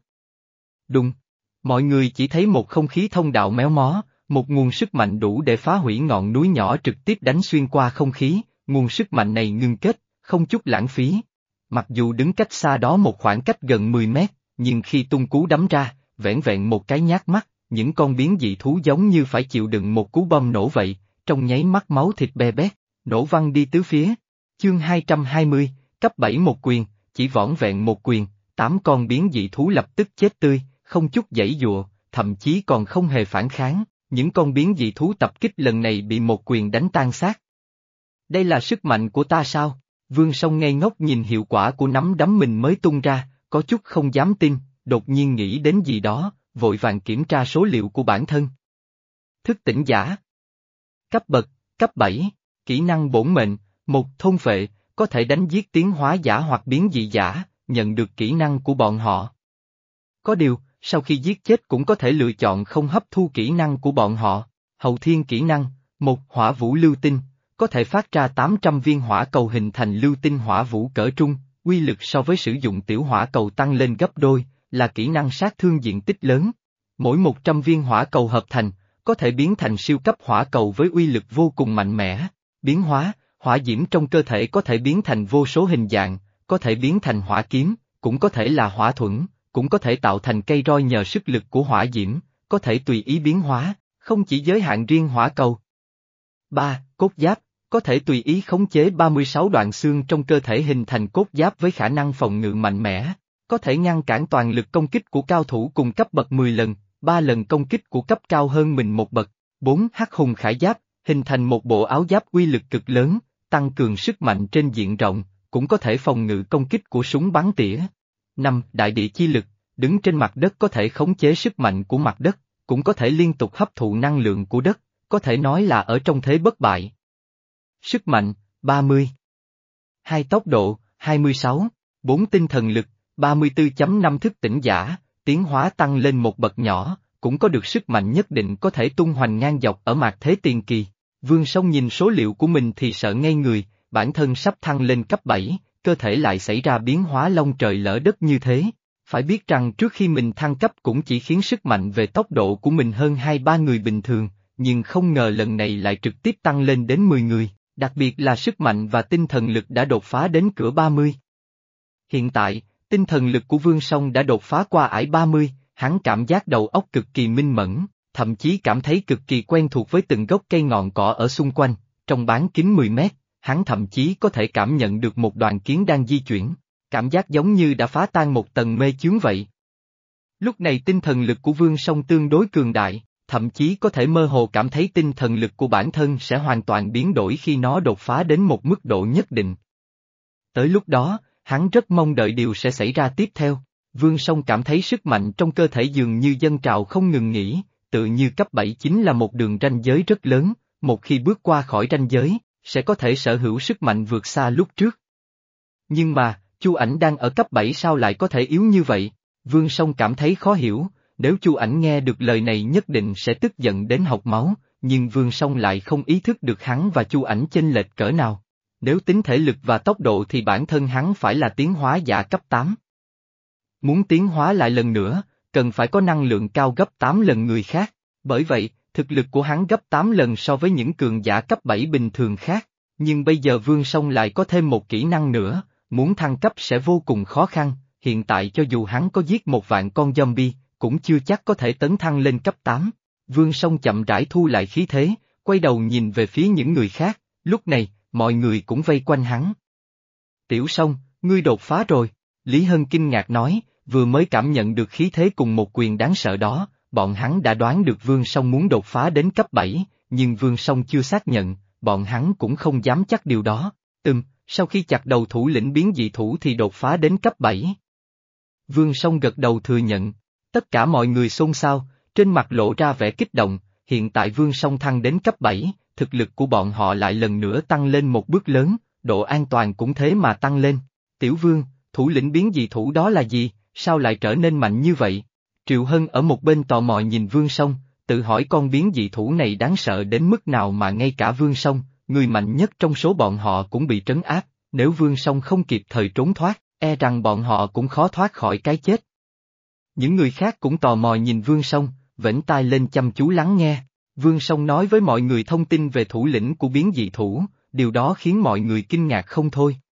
Đùng! Mọi người chỉ thấy một không khí thông đạo méo mó, một nguồn sức mạnh đủ để phá hủy ngọn núi nhỏ trực tiếp đánh xuyên qua không khí, nguồn sức mạnh này ngưng kết, không chút lãng phí. Mặc dù đứng cách xa đó một khoảng cách gần mười mét, nhưng khi tung cú đấm ra, vẻn vẹn một cái nhát mắt, những con biến dị thú giống như phải chịu đựng một cú bom nổ vậy, trong nháy mắt máu thịt be bét, nổ văng đi tứ phía. Chương hai trăm hai mươi, cấp bảy một quyền, chỉ vỏn vẹn một quyền, tám con biến dị thú lập tức chết tươi, không chút giãy giụa, thậm chí còn không hề phản kháng, những con biến dị thú tập kích lần này bị một quyền đánh tan xác. Đây là sức mạnh của ta sao? Vương Song ngây ngốc nhìn hiệu quả của nắm đấm mình mới tung ra, có chút không dám tin, đột nhiên nghĩ đến gì đó, vội vàng kiểm tra số liệu của bản thân. Thức tỉnh giả. Cấp bậc, cấp bảy, kỹ năng bổn mệnh, một thôn phệ, có thể đánh giết tiến hóa giả hoặc biến dị giả, nhận được kỹ năng của bọn họ. Có điều, sau khi giết chết cũng có thể lựa chọn không hấp thu kỹ năng của bọn họ. Hậu thiên kỹ năng, một hỏa vũ lưu tinh, có thể phát ra tám trăm viên hỏa cầu hình thành lưu tinh hỏa vũ cỡ trung, uy lực so với sử dụng tiểu hỏa cầu tăng lên gấp đôi, là kỹ năng sát thương diện tích lớn. Mỗi một trăm viên hỏa cầu hợp thành, có thể biến thành siêu cấp hỏa cầu với uy lực vô cùng mạnh mẽ. Biến hóa, hỏa diễm trong cơ thể có thể biến thành vô số hình dạng, có thể biến thành hỏa kiếm, cũng có thể là hỏa thuẫn, cũng có thể tạo thành cây roi nhờ sức lực của hỏa diễm, có thể tùy ý biến hóa, không chỉ giới hạn riêng hỏa cầu. ba. Cốt giáp, có thể tùy ý khống chế ba mươi sáu đoạn xương trong cơ thể hình thành cốt giáp với khả năng phòng ngự mạnh mẽ, có thể ngăn cản toàn lực công kích của cao thủ cùng cấp bậc mười lần, ba lần công kích của cấp cao hơn mình một bậc. bốn. Hắc hùng khải giáp, hình thành một bộ áo giáp uy lực cực lớn, tăng cường sức mạnh trên diện rộng, cũng có thể phòng ngự công kích của súng bắn tỉa. năm. Đại địa chi lực, đứng trên mặt đất có thể khống chế sức mạnh của mặt đất, cũng có thể liên tục hấp thụ năng lượng của đất, có thể nói là ở trong thế bất bại. Sức mạnh, ba mươi. hai. Tốc độ, hai mươi sáu. bốn tinh thần lực, ba mươi tư chấm năm thức tỉnh giả, tiến hóa tăng lên một bậc nhỏ, cũng có được sức mạnh nhất định có thể tung hoành ngang dọc ở mạt thế tiền kỳ. Vương Song nhìn số liệu của mình thì sợ ngây người, bản thân sắp thăng lên cấp bảy, cơ thể lại xảy ra biến hóa long trời lỡ đất như thế. Phải biết rằng trước khi mình thăng cấp cũng chỉ khiến sức mạnh về tốc độ của mình hơn hai ba người bình thường, nhưng không ngờ lần này lại trực tiếp tăng lên đến mười người, đặc biệt là sức mạnh và tinh thần lực đã đột phá đến cửa ba mươi. Hiện tại, tinh thần lực của Vương Song đã đột phá qua ải ba mươi, hắn cảm giác đầu óc cực kỳ minh mẫn, thậm chí cảm thấy cực kỳ quen thuộc với từng gốc cây ngọn cỏ ở xung quanh, trong bán kính mười mét, hắn thậm chí có thể cảm nhận được một đoàn kiến đang di chuyển, cảm giác giống như đã phá tan một tầng mê chướng vậy. Lúc này tinh thần lực của Vương Song tương đối cường đại, thậm chí có thể mơ hồ cảm thấy tinh thần lực của bản thân sẽ hoàn toàn biến đổi khi nó đột phá đến một mức độ nhất định. Tới lúc đó, hắn rất mong đợi điều sẽ xảy ra tiếp theo. Vương Song cảm thấy sức mạnh trong cơ thể dường như dâng trào không ngừng nghỉ, tự như cấp bảy chính là một đường ranh giới rất lớn, một khi bước qua khỏi ranh giới, sẽ có thể sở hữu sức mạnh vượt xa lúc trước. Nhưng mà, Chu Ảnh đang ở cấp bảy sao lại có thể yếu như vậy? Vương Song cảm thấy khó hiểu, nếu Chu Ảnh nghe được lời này nhất định sẽ tức giận đến hộc máu, nhưng Vương Song lại không ý thức được hắn và Chu Ảnh chênh lệch cỡ nào. Nếu tính thể lực và tốc độ thì bản thân hắn phải là tiến hóa giả cấp tám. Muốn tiến hóa lại lần nữa, cần phải có năng lượng cao gấp tám lần người khác, bởi vậy, thực lực của hắn gấp tám lần so với những cường giả cấp bảy bình thường khác, nhưng bây giờ Vương Song lại có thêm một kỹ năng nữa, muốn thăng cấp sẽ vô cùng khó khăn, hiện tại cho dù hắn có giết một vạn con zombie, cũng chưa chắc có thể tấn thăng lên cấp tám. Vương Song chậm rãi thu lại khí thế, quay đầu nhìn về phía những người khác, lúc này, mọi người cũng vây quanh hắn. Tiểu Song, ngươi đột phá rồi, Lý Hân kinh ngạc nói, vừa mới cảm nhận được khí thế cùng một quyền đáng sợ đó, bọn hắn đã đoán được Vương Song muốn đột phá đến cấp bảy, nhưng Vương Song chưa xác nhận, bọn hắn cũng không dám chắc điều đó. Ừm, sau khi chặt đầu thủ lĩnh biến dị thủ thì đột phá đến cấp bảy. Vương Song gật đầu thừa nhận, tất cả mọi người xôn xao, trên mặt lộ ra vẻ kích động, hiện tại Vương Song thăng đến cấp bảy, thực lực của bọn họ lại lần nữa tăng lên một bước lớn, độ an toàn cũng thế mà tăng lên. Tiểu Vương, thủ lĩnh biến dị thủ đó là gì, sao lại trở nên mạnh như vậy? Triệu Hân ở một bên tò mò nhìn Vương Song, tự hỏi con biến dị thủ này đáng sợ đến mức nào mà ngay cả Vương Song, người mạnh nhất trong số bọn họ cũng bị trấn áp, nếu Vương Song không kịp thời trốn thoát, e rằng bọn họ cũng khó thoát khỏi cái chết. Những người khác cũng tò mò nhìn Vương Song, vểnh tai lên chăm chú lắng nghe. Vương Song nói với mọi người thông tin về thủ lĩnh của biến dị thủ, điều đó khiến mọi người kinh ngạc không thôi.